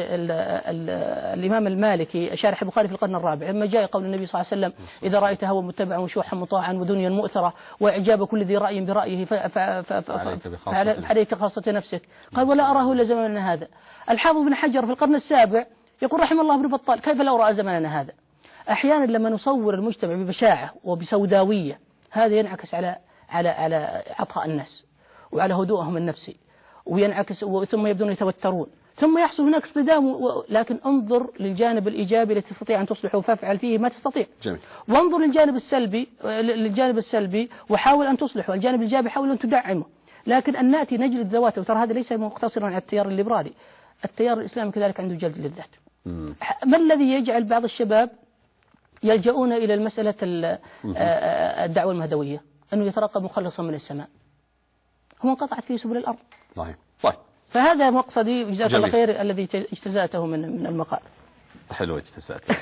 الإمام المالكي شارح البخاري في القرن الرابع لما جاء قول النبي صلى الله عليه وسلم إذا رأيت هوى متبعا وشوحا مطاعا ودنيا مؤثرة وإعجاب كل ذي رأي برأيه فعليك خاصة نفسك، قال ولا أراه إلا زماننا هذا. الحافظ بن حجر في القرن السابع يقول رحم الله ابن بطال كيف لو رأى زماننا هذا. أحيانا لما نصور المجتمع ببشاعة وبسوداوية هذا ينعكس على على على عطاء الناس وعلى هدوءهم النفسي، وينعكس ثم يبدون يتوترون، ثم يحصل هناك اصطدام. لكن انظر للجانب الإيجابي الذي تستطيع أن تصلحه فافعل فيه ما تستطيع. جميل. وانظر للجانب السلبي للجانب السلبي وحاول أن تصلحه، الجانب الإيجابي حاول أن تدعمه. لكن أن نأتي نجلد ذواته، وترى هذا ليس مقتصرا على التيار الليبرالي، التيار الإسلامي كذلك عنده جلد للذات. ما الذي يجعل بعض الشباب يلجؤون إلى المسألة الدعوة المهدوية؟ أنه يترقب مخلصا من السماء، هو انقطعت فيه سبل الأرض. طيب. طيب. فهذا مقصدي، جزاك الله خير الذي اجتزأته من من المقال. حلو اجتزأته.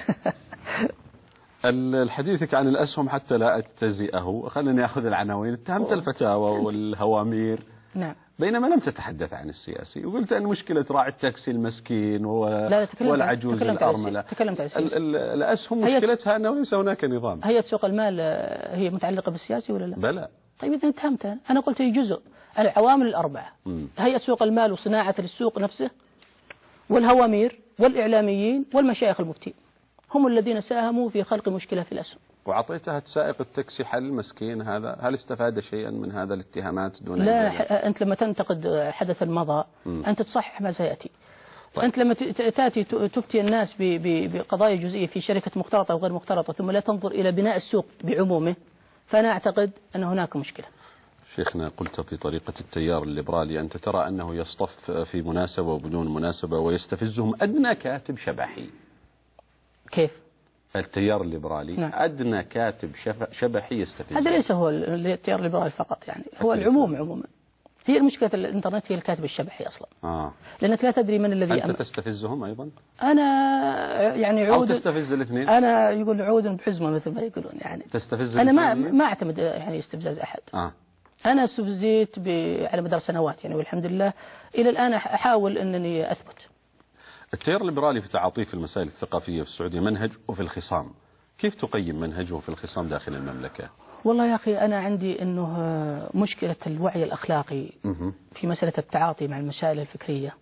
الحديثك عن الأسهم حتى لا أجتزئه، خليني أخذ العناوين. اتهمت الفتاوى والهوامير، نعم، بينما لم تتحدث عن السياسي، وقلت أن مشكلة راعي التاكسي المسكين و... لا والعجوز الأرملة. تكلمت عن السياسي. الأسهم مشكلتها أنه ليس هناك نظام. هيئة سوق المال هي متعلقة بالسياسي ولا لا؟ بلى. طيب إذا اتهمتها، أنا قلت هي جزء العوامل الأربعة، م. هيئة سوق المال وصناعة السوق نفسه والهوامير والإعلاميين والمشايخ المفتين هم الذين ساهموا في خلق مشكلة في الأسهم. وعطيتها سائق التاكسي حل مسكين هذا، هل استفاد شيئا من هذا الاتهامات دون؟ لا، أنت لما تنتقد حدث المضى م. أنت تصحح ما سيأتي. طيب. أنت لما تأتي تفتي الناس بقضايا جزئية في شركة مختلطة وغير مختلطة ثم لا تنظر إلى بناء السوق بعمومه، فأنا أعتقد أن هناك مشكلة. شيخنا، قلت في طريقة التيار الليبرالي أنت ترى أنه يصطف في مناسبة وبدون مناسبة ويستفزهم أدنى كاتب شبحي. كيف؟ التيار الليبرالي نعم. أدنى كاتب شبحي يستفزهم. هذا ليس هو التيار الليبرالي فقط، يعني هو العموم عموما. هي المشكلة الإنترنت هي الكاتب الشبحي أصلا. آه. لأنك لا تدري من الذي أنت أم... تستفزهم أيضا؟ أنا يعني عود. أو تستفز الاثنين؟ أنا يقول عود بحزمة مثل ما يقولون يعني. تستفز أنا ما ما أعتمد يعني استفزاز أحد. آه. أنا استفزيت على مدار سنوات يعني، والحمد لله إلى الآن أحاول أنني أثبت. التيار الليبرالي في تعاطيه في المسائل الثقافية في السعودية منهج وفي الخصام، كيف تقيم منهجه في الخصام داخل المملكة؟ والله يا أخي أنا عندي أنه مشكلة الوعي الأخلاقي في مسألة التعاطي مع المسائل الفكرية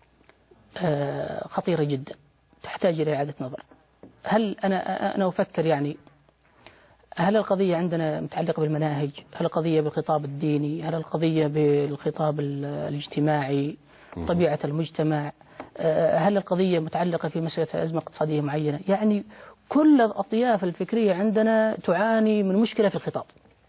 خطيرة جدا، تحتاج إلى إعادة نظر. هل أنا أنا أفكر يعني هل القضية عندنا متعلقة بالمناهج؟ هل القضية بالخطاب الديني؟ هل القضية بالخطاب الاجتماعي؟ طبيعة المجتمع؟ هل القضية متعلقة في مسألة أزمة اقتصادية معينة؟ يعني كل الأطياف الفكرية عندنا تعاني من مشكلة في الخطاب.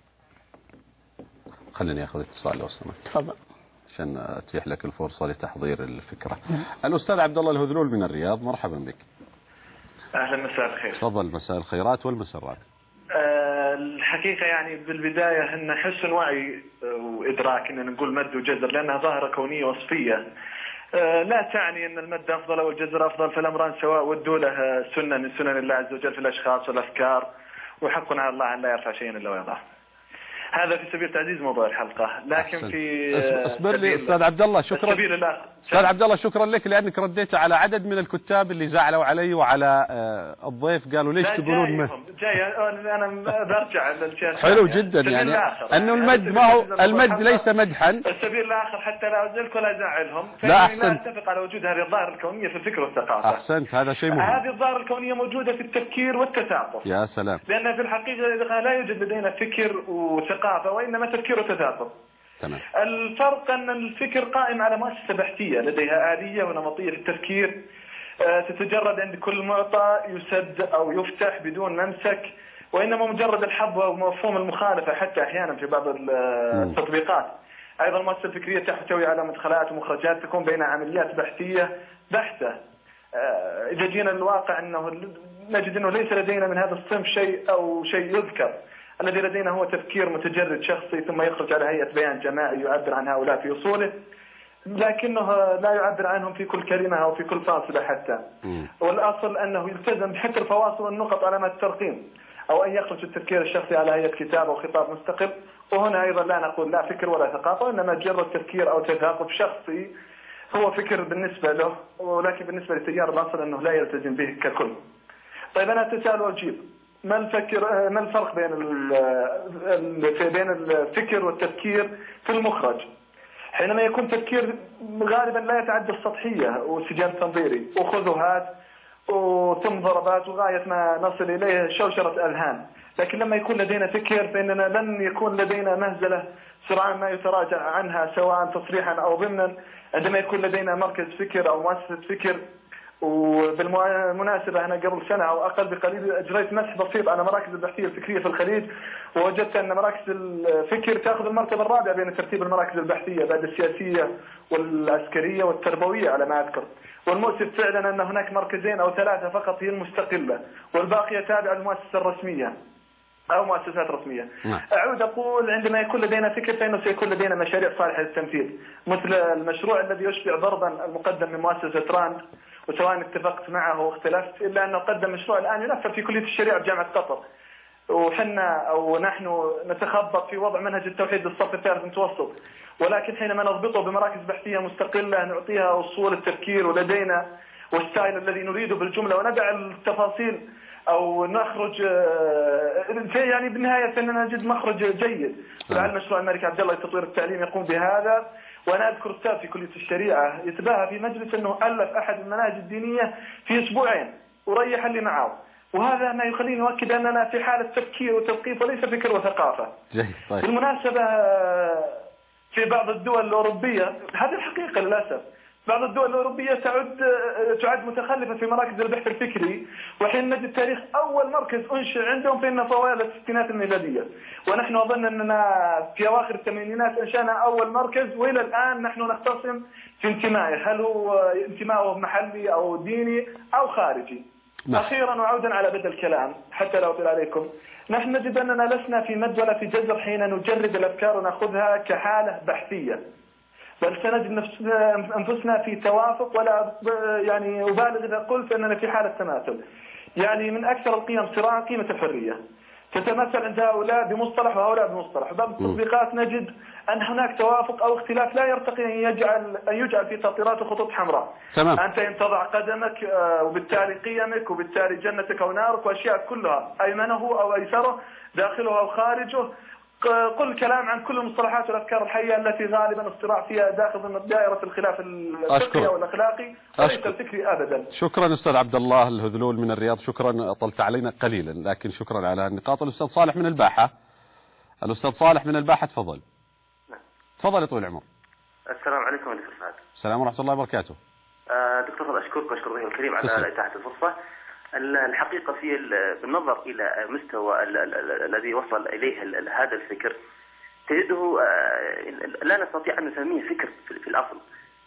خليني أخذ اتصال لو سمحت. تفضل. عشان أتيح لك الفرصة لتحضير الفكرة. الأستاذ عبد الله الهذلول من الرياض، مرحبا بك. أهلا، مساء الخير. تفضل. مساء الخيرات والمسرات. أه الحقيقة يعني بالبداية أن حسن وعي وإدراك أن نقول مد وجزر لأنها ظاهرة كونية وصفية، أه لا تعني أن المد أفضل أو الجزر أفضل، فالأمران سواء، ودوا له سنة من سنن الله عز وجل في الأشخاص والأفكار، وحق على الله أن لا يرفع شيئا إلا ويضعه. هذا في سبيل تعزيز موضوع الحلقة. لكن أحسن. في اصبر لي أستاذ عبد الله، شكرا أستاذ عبد الله، شكرا لك لأنك رديت على عدد من الكتاب اللي زعلوا علي وعلى الضيف، قالوا ليش تقولون مد. جاي أنا برجع للشيء. حلو جدا يعني أنه المد ما هو المد ليس مدحا. السبيل الآخر حتى لا أزلك ولا أزعلهم. لا أحسنت. لا أتفق على وجود هذه الظاهرة الكونية في الفكر والثقافة. أحسنت، هذا شيء مهم. هذه الظاهرة الكونية موجودة في التفكير والتثاقف. يا سلام. لأن في الحقيقة لا يوجد لدينا فكر وثقافة وإنما تفكير وتثاقف. تمام. الفرق أن الفكر قائم على مؤسسة بحثية لديها آلية ونمطية في التفكير تتجرد عند كل معطى يسد أو يفتح بدون ممسك، وإنما مجرد الحظ ومفهوم المخالفة حتى أحيانا في بعض التطبيقات. أيضا المؤسسة الفكرية تحتوي على مدخلات ومخرجات تكون بين عمليات بحثية بحتة. إذا جينا للواقع أنه نجد أنه ليس لدينا من هذا الصنف شيء أو شيء يذكر. الذي لدينا هو تفكير متجرد شخصي ثم يخرج على هيئة بيان جماعي يعبر عن هؤلاء في أصوله، لكنه لا يعبر عنهم في كل كلمة أو في كل فاصلة حتى. والأصل أنه يلتزم بحكر الفواصل والنقط علامات الترقيم، أو أن يخرج التفكير الشخصي على هيئة كتاب أو خطاب مستقل. وهنا أيضا لا نقول لا فكر ولا ثقافة، وإنما مجرد تفكير أو تثاقف شخصي هو فكر بالنسبة له، ولكن بالنسبة للتيار الأصل أنه لا يلتزم به ككل. طيب أنا أتساءل وأجيب، ما الفكر ما الفرق بين بين الفكر والتفكير في المخرج؟ حينما يكون تفكير غالبا لا يتعدى السطحية والسجال التنظيري وخذ وهات وثم ضربات وغاية ما نصل إليه شوشرة أذهان. لكن لما يكون لدينا فكر فإننا لن يكون لدينا مهزلة سرعان ما يتراجع عنها سواء تصريحا أو ضمنا. عندما يكون لدينا مركز فكر أو مؤسسة فكر، وبالمناسبة أنا قبل سنة أو أقل بقليل أجريت مسح بسيط على مراكز البحثية الفكرية في الخليج، ووجدت أن مراكز الفكر تأخذ المرتبة الرابعة بين ترتيب المراكز البحثية بعد السياسية والعسكرية والتربوية على ما أذكر. والمؤسف فعلا أن هناك مركزين أو ثلاثة فقط هي المستقلة، والباقية تابعة للمؤسسة الرسمية أو مؤسسات رسمية. نعم. أعود أقول عندما يكون لدينا فكر فإنه سيكون لدينا مشاريع صالحة للتنفيذ، مثل المشروع الذي يشبع ضربا المقدم من مؤسسة راند، وسواء اتفقت معه واختلفت إلا أنه قدم مشروع الآن ينفذ في كلية الشريعة بجامعة قطر، وحنا أو نحن نتخبط في وضع منهج التوحيد للصف الثالث المتوسط، ولكن حينما نضبطه بمراكز بحثية مستقلة نعطيها أصول التفكير ولدينا والستايل الذي نريده بالجملة، وندع التفاصيل أو نخرج يعني بالنهاية أننا نجد مخرج جيد. ولعل مشروع الملك عبد الله لتطوير التعليم يقوم بهذا. وأنا أذكر أستاذ في كلية الشريعة يتباهى في مجلس أنه ألف أحد المناهج الدينية في أسبوعين وريح اللي معه، وهذا ما يخليني أؤكد أننا في حالة تفكير وتثقيف وليس فكر وثقافة. طيب. بالمناسبة في بعض الدول الأوروبية هذه الحقيقة للأسف بعض الدول الأوروبية تعد تعد متخلفة في مراكز البحث الفكري، وحين نجد تاريخ أول مركز أنشئ عندهم فإنه في أوائل الستينات الميلادية، ونحن أظن أننا في أواخر الثمانينات أنشأنا أول مركز، وإلى الآن نحن نختصم في انتمائه، هل هو انتمائه محلي أو ديني أو خارجي. نعم. أخيرا وعودا على بدء الكلام حتى لا أطيل عليكم، نحن نجد أننا لسنا في مد ولا في جزر حين نجرد الأفكار ونأخذها كحالة بحثية، بل سنجد أنفسنا في توافق، ولا يعني أبالغ إذا قلت أننا في حالة تماثل. يعني من أكثر القيم صراعا قيمة الحرية تتمثل عند هؤلاء بمصطلح وهؤلاء بمصطلح، وبعض التطبيقات نجد أن هناك توافق أو اختلاف لا يرتقي أن يجعل أن يجعل في تطبيقات خطوط حمراء. تمام. أنت إن تضع قدمك وبالتالي قيمك وبالتالي جنتك أو نارك وأشياء كلها أيمنه أو أيسره داخله أو خارجه. قل كلام عن كل المصطلحات والأفكار الحية التي غالبا الصراع فيها داخل ضمن دائرة الخلاف الفكري أو الأخلاقي وليس الفكري أبدا. شكرا أستاذ عبد الله الهذلول من الرياض، شكرا أطلت علينا قليلا لكن شكرا على النقاط. الأستاذ صالح من الباحة، الأستاذ صالح من الباحة تفضل. نعم. تفضل يا طويل العمر. السلام عليكم ورحمة الله. السلام ورحمة الله وبركاته. آه دكتور فضل أشكرك وأشكر ضيفي الكريم على إتاحة الفرصة. الحقيقة في بالنظر إلى مستوى الذي وصل إليه هذا الفكر تجده لا نستطيع أن نسميه فكر في الأصل.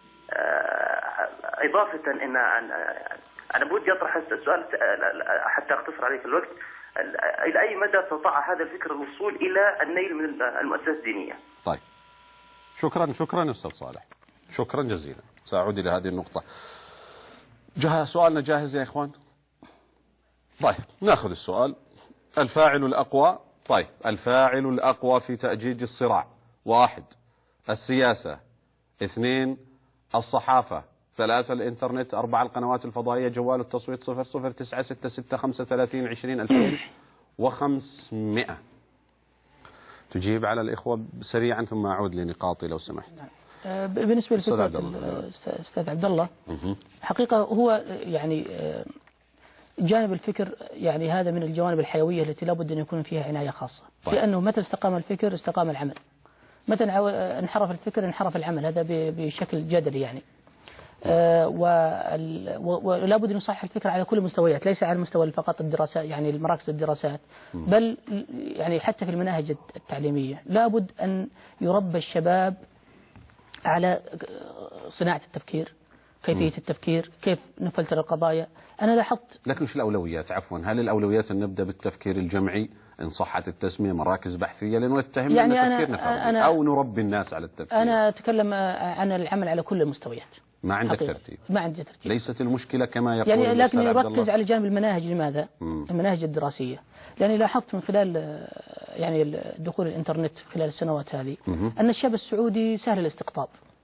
إضافة أن أنا بودي أطرح السؤال حتى أختصر عليه في الوقت، إلى أي مدى استطاع هذا الفكر الوصول إلى النيل من المؤسسات الدينية؟ طيب شكرا شكرا أستاذ صالح، شكرا جزيلا. سأعود إلى هذه النقطة. جاهز سؤالنا جاهز يا إخوان؟ طيب ناخذ السؤال. الفاعل الأقوى. طيب الفاعل الأقوى في تأجيج الصراع: واحد السياسة، اثنين الصحافة، ثلاثة الإنترنت، أربعة القنوات الفضائية، جوال التصويت، صفر صفر تسعة ستة ستة خمسة ثلاثين عشرين ألفين وخمسمائة. تجيب على الإخوة سريعا ثم أعود لنقاطي لو سمحت. بالنسبة لفكرة الأستاذ عبد الله، حقيقة هو يعني جانب الفكر يعني هذا من الجوانب الحيوية التي لابد أن يكون فيها عناية خاصة. طيب. لأنه متى استقام الفكر استقام العمل، متى انحرف الفكر انحرف العمل، هذا بشكل جدلي يعني. آه ولا بد أن يصحح الفكر على كل المستويات، ليس على مستوى فقط الدراسات يعني المراكز الدراسات، بل يعني حتى في المناهج التعليمية لا بد أن يربى الشباب على صناعة التفكير، كيفية التفكير، كيف نفلتر القضايا. أنا لاحظت. لكن في الأولويات عفوا، هل الأولويات أن نبدأ بالتفكير الجمعي إن صحت التسمية مراكز بحثية لأنه يتهم يعني أن تفكيرنا فردي، أو نربي الناس على التفكير؟ أنا أتكلم عن العمل على كل المستويات. ما عندك حقيقة. ترتيب؟ ما عندي ترتيب. ليست المشكلة كما يقول يعني لكن يركز على جانب المناهج. لماذا؟ مم. المناهج الدراسية. لأني لاحظت من خلال يعني دخول الإنترنت خلال السنوات هذه مم. أن الشاب السعودي سهل الاستقطاب.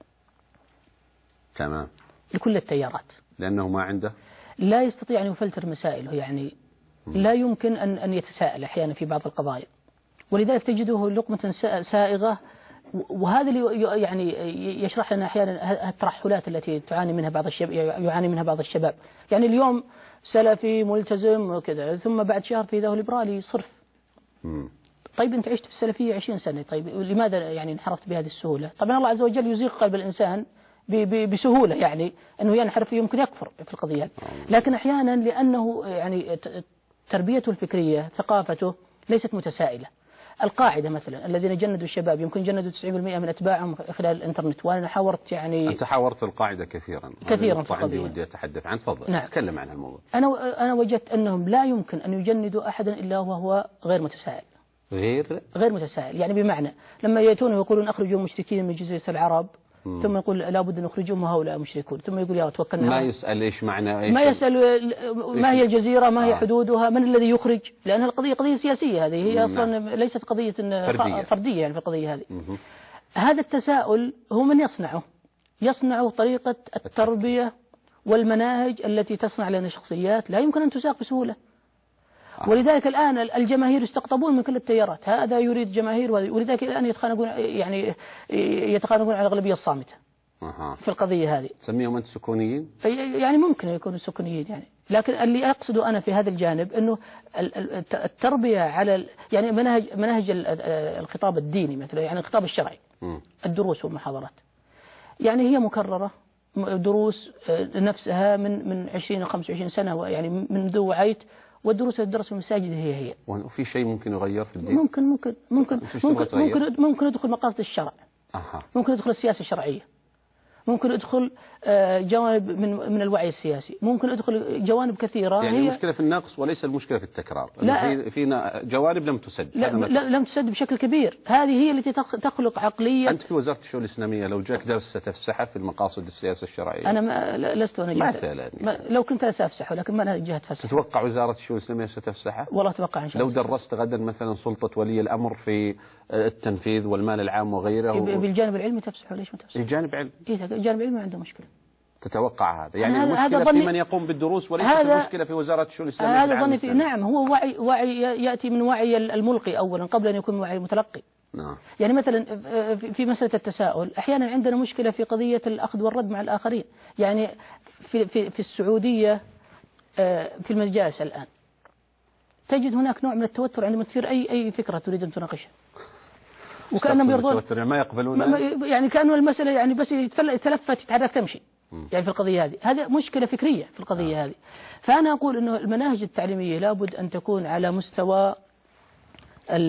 تمام. لكل التيارات. لأنه ما عنده. لا يستطيع أن يفلتر مسائله، يعني مم. لا يمكن أن أن يتساءل أحيانا في بعض القضايا، ولذلك تجده لقمة سائغة وهذا اللي يعني يشرح لنا أحيانا الترحلات التي تعاني منها بعض الشباب يعاني منها بعض الشباب. يعني اليوم سلفي ملتزم وكذا، ثم بعد شهر في ذا ليبرالي صرف. م. طيب أنت عشت في السلفية عشرين سنة، طيب لماذا يعني انحرفت بهذه السهولة؟ طبعا الله عز وجل يزيغ قلب الإنسان بسهولة، يعني أنه ينحرف يمكن يكفر في القضية، لكن أحيانا لأنه يعني تربيته الفكرية ثقافته ليست متسائلة. القاعدة مثلا الذين جندوا الشباب يمكن جندوا تسعين بالمئة من أتباعهم خلال الإنترنت، وأنا حاورت يعني أنت حاورت القاعدة كثيرا كثيرا في عندي ودي أتحدث عنه. تفضل. نعم. تكلم عن الموضوع. أنا أنا وجدت أنهم لا يمكن أن يجندوا أحدا إلا وهو غير متسائل. غير غير متسائل، يعني بمعنى لما يأتون ويقولون أخرجوا مشركين من جزيرة العرب، مم. ثم يقول لابد أن نخرجهم وهؤلاء مشركون، ثم يقول يا توكلنا ما يسأل إيش معنى إيش ما يسأل ما هي الجزيرة، ما هي آه. حدودها، من الذي يخرج، لأن القضية قضية سياسية، هذه هي أصلا نعم. ليست قضية فردية, فردية يعني في القضية هذه. مم. هذا التساؤل هو من يصنعه يصنع طريقة التربية والمناهج التي تصنع لنا شخصيات لا يمكن أن تساق بسهولة. آه. ولذلك الآن الجماهير يستقطبون من كل التيارات، هذا يريد جماهير، ولذلك الآن يتخانقون يعني يتخانقون على الأغلبية الصامتة أه. في القضية هذه. تسميهم أنت سكونيين؟ يعني ممكن يكونوا سكونيين يعني، لكن اللي أقصده أنا في هذا الجانب أنه التربية على يعني منهج منهج الخطاب الديني مثلا، يعني الخطاب الشرعي، م. الدروس والمحاضرات يعني هي مكررة، دروس نفسها من من عشرين أو خمسة وعشرين سنة، يعني منذ وعيت، والدروس اللي تدرس في المساجد هي هي. وفي شيء ممكن يغير في الدين؟ ممكن ممكن ممكن ممكن ممكن, ممكن يدخل مقاصد الشرع. أها. ممكن يدخل السياسة الشرعية، ممكن يدخل جوانب من من الوعي السياسي، ممكن يدخل جوانب كثيرة. يعني هي المشكلة في النقص وليس المشكلة في التكرار. لا، فينا جوانب لم تسد. لا لم تسد بشكل كبير، هذه هي التي تخلق عقلية. أنت في وزارة الشؤون الإسلامية لو جاك درس ستفسحه في المقاصد السياسة الشرعية؟ أنا ما لست أنا جهة مثلا ما لو كنت أنا سأفسحه، لكن ما أنا جهة فسح. تتوقع وزارة الشؤون الإسلامية ستفسحه؟ والله أتوقع إن شاء الله. لو درست غدا مثلا سلطة ولي الأمر في التنفيذ والمال العام وغيره بالجانب العلمي تفسحه، ليش ما تفسحه؟ الجانب علمي. إيه الجانب العلمي ما عنده مشكلة. تتوقع هذا يعني هذا المشكلة في من يقوم بالدروس وليس المشكلة في وزارة الشؤون الإسلامية؟ هذا ظني في نعم، هو وعي وعي يأتي من وعي الملقي أولا قبل أن يكون وعي المتلقي. نعم. يعني مثلا في مسألة التساؤل أحيانا عندنا مشكلة في قضية الأخذ والرد مع الآخرين. يعني في في في السعودية في المجالس الآن تجد هناك نوع من التوتر عندما تصير أي أي فكرة تريد أن تناقشها، وكأنهم يرضون ما يقبلون، يعني كأنه المسألة يعني بس يتلفت يتحرك تمشي يعني في القضية هذه. هذه مشكلة فكرية في القضية آه. هذه. فأنا أقول أنه المناهج التعليمية لابد أن تكون على مستوى ال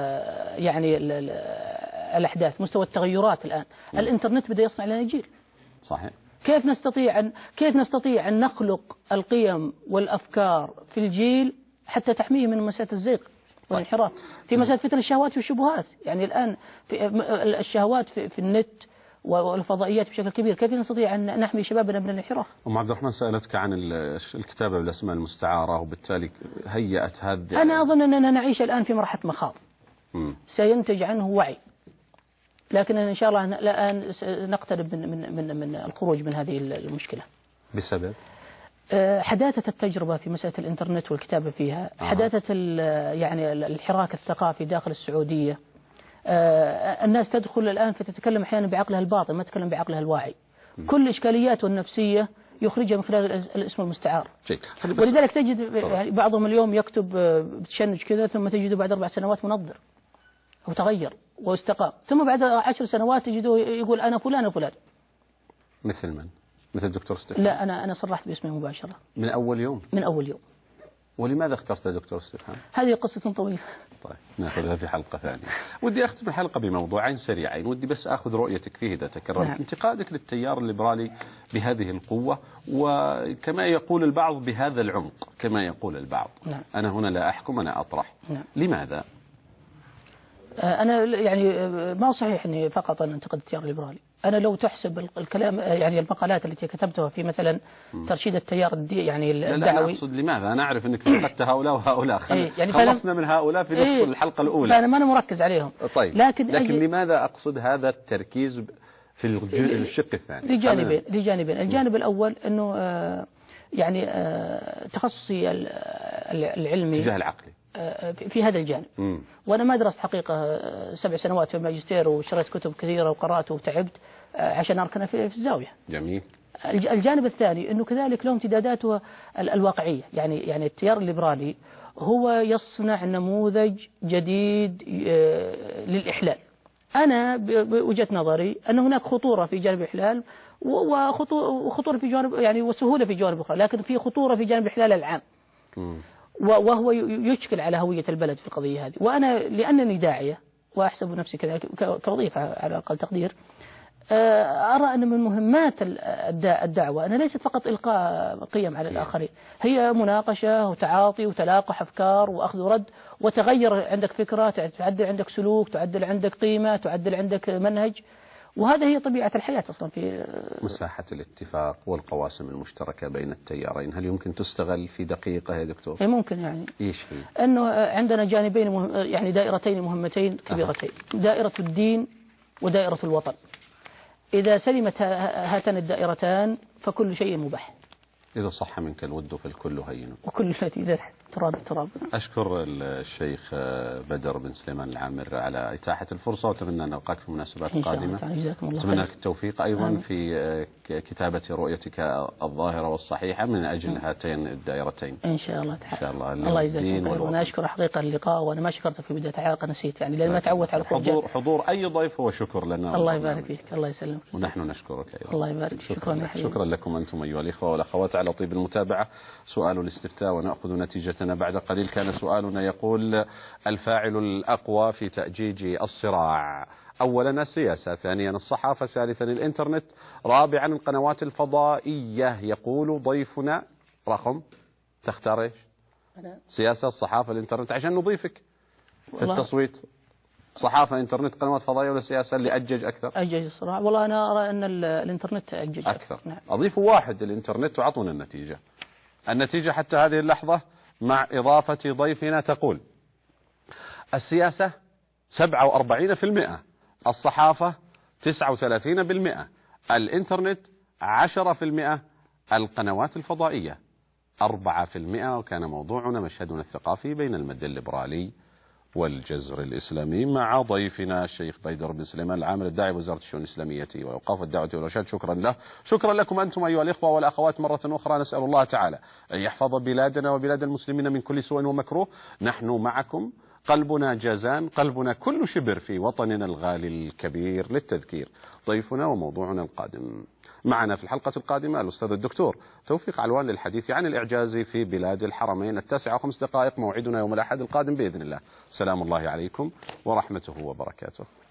يعني ال ال الأحداث، مستوى التغيرات. الآن م. الإنترنت بدأ يصنع لنا جيل. صحيح. كيف نستطيع أن كيف نستطيع أن نخلق القيم والأفكار في الجيل حتى تحميه من مسألة الزيغ والانحراف في مسألة فتن الشهوات والشبهات. يعني الآن في الشهوات في, في النت والفضائيات بشكل كبير، كيف نستطيع أن نحمي شبابنا من الانحراف؟ أم عبد الرحمن سألتك عن الكتابة بالأسماء المستعارة، وبالتالي هيأت هذا. أنا أظن أننا نعيش الآن في مرحلة مخاض سينتج عنه وعي، لكن إن شاء الله الآن نقترب من من من من الخروج من هذه المشكلة بسبب حداثة التجربة في مسألة الإنترنت والكتابة فيها، آه. حداثة يعني الحراك الثقافي داخل السعودية. آه الناس تدخل الآن فتتكلم أحيانا بعقلها الباطن، ما تتكلم بعقلها الواعي. م. كل إشكالياته النفسية يخرجها من خلال الاسم المستعار. ولذلك تجد يعني بعضهم اليوم يكتب بتشنج كذا، ثم تجده بعد أربع سنوات منظر وتغير واستقام، ثم بعد عشر سنوات تجده يقول أنا فلان وفلان. مثل من؟ مثل دكتور ستيفان؟ لا أنا أنا صرحت باسمه مباشرة من أول يوم. من أول يوم. ولماذا اخترت دكتور ستيفان؟ هذه قصة طويلة. طيب ناخذها في حلقة ثانية. ودي أختم الحلقة بموضوعين سريعين، ودي بس أخذ رؤيتك فيه إذا تكررت. نعم. انتقادك للتيار الليبرالي بهذه القوة، وكما يقول البعض بهذا العمق كما يقول البعض. نعم. أنا هنا لا أحكم، أنا أطرح. نعم. لماذا؟ أنا يعني ما صحيح أني فقط أن أنتقد التيار الليبرالي. أنا لو تحسب الكلام يعني المقالات التي كتبتها في مثلا ترشيد التيار الدي يعني الدعوي. لا أنا أقصد لماذا؟ أنا أعرف أنك نقدت هؤلاء وهؤلاء. خل... إيه يعني خلصنا من هؤلاء في نصف إيه الحلقة الأولى. فأنا ما أنا مركز عليهم. طيب. لكن, لكن أجي... لماذا أقصد هذا التركيز في الشق الثاني؟ لجانبين لجانبين الجانب الأول أنه آه يعني آه تخصصي العلمي الاتجاه العقلي في هذا الجانب. م. وأنا ما درست حقيقة سبع سنوات في الماجستير وشريت كتب كثيرة وقرأت وتعبت عشان أركن في الزاوية. جميل. الجانب الثاني أنه كذلك له امتداداته الواقعية، يعني يعني التيار الليبرالي هو يصنع نموذج جديد للإحلال. أنا بوجهة نظري أن هناك خطورة في جانب الإحلال وخطورة في جانب يعني وسهولة في جانب أخرى، لكن في خطورة في جانب الإحلال العام. م. وهو يشكل على هوية البلد في القضية هذه. وأنا لأنني داعية وأحسب نفسي كذلك كوظيفة على أقل تقدير، أرى أن من مهمات الدعوة أنها ليست فقط إلقاء قيم على الآخرين، هي مناقشة وتعاطي وتلاقح أفكار وأخذ ورد، وتغير عندك فكرة، تعدل عندك سلوك، تعدل عندك قيمة، تعدل عندك منهج. وهذا هي طبيعة الحياة أصلا. في مساحة الاتفاق والقواسم المشتركة بين التيارين هل يمكن تستغل في دقيقة يا دكتور؟ ممكن. يعني إيش هي؟ أنه عندنا جانبين مهم، يعني دائرتين مهمتين كبيرتين، أه. دائرة الدين ودائرة الوطن. إذا سلمت هاتان الدائرتان فكل شيء مباح. إذا صح منك الود فالكل هين وكل التي إذا تراب التراب. أشكر الشيخ بدر بن سليمان العامر على إتاحة الفرصة، وأتمنى أن نلقاك في مناسبات قادمة. أتمنى لك التوفيق أيضا آمين. في كتابة رؤيتك الظاهرة والصحيحة من أجل آمين. هاتين الدائرتين إن شاء الله تعالى. إن شاء الله. الله يجزاك. وأنا أشكر حقيقة اللقاء، وأنا ما شكرته في بداية الحلقة، نسيت يعني لأن ما تعودت على حضور حضور أي ضيف هو شكر لنا. الله يبارك فيك. الله يسلمك. ونحن نشكرك أيضا. الله يبارك. شكرا شكرا, شكرا لكم أنتم أيها الإخوة والأخوات على طيب المتابعة. سؤال الاستفتاء ونأخذ نتيجتنا بعد قليل. كان سؤالنا يقول: الفاعل الأقوى في تأجيج الصراع؟ أولا السياسة، ثانيا الصحافة، ثالثا الإنترنت، رابعا القنوات الفضائية. يقول ضيفنا رقم، تختار إيش؟ سياسة، الصحافة، الإنترنت، عشان نضيفك في التصويت. صحافة، إنترنت، قنوات فضائية، ولا السياسة اللي أجج أكثر؟ أجج الصراع. والله أنا أرى أن الإنترنت أجج أكثر, أكثر. نعم. أضيفوا واحد الإنترنت وعطونا النتيجة. النتيجة حتى هذه اللحظة مع إضافة ضيفنا تقول: السياسة سبعة وأربعين بالمئة، الصحافة تسعة وثلاثين بالمئة، الإنترنت عشرة بالمئة، القنوات الفضائية أربعة بالمئة. وكان موضوعنا مشهدنا الثقافي بين المد الليبرالي والجزر الإسلامي مع ضيفنا الشيخ بدر بن سليمان العامر الداعي وزارة الشؤون الإسلامية وأوقاف الدعوة والإرشاد. شكرا له. شكرا لكم أنتم أيها الإخوة والأخوات مرة أخرى. نسأل الله تعالى أن يحفظ بلادنا وبلاد المسلمين من كل سوء ومكروه. نحن معكم، قلبنا جازان، قلبنا كل شبر في وطننا الغالي الكبير. للتذكير ضيفنا وموضوعنا القادم. معنا في الحلقة القادمة الأستاذ الدكتور توفيق علوان للحديث عن الإعجاز في بلاد الحرمين. التاسعة وخمس دقائق موعدنا يوم الأحد القادم بإذن الله. سلام الله عليكم ورحمته وبركاته.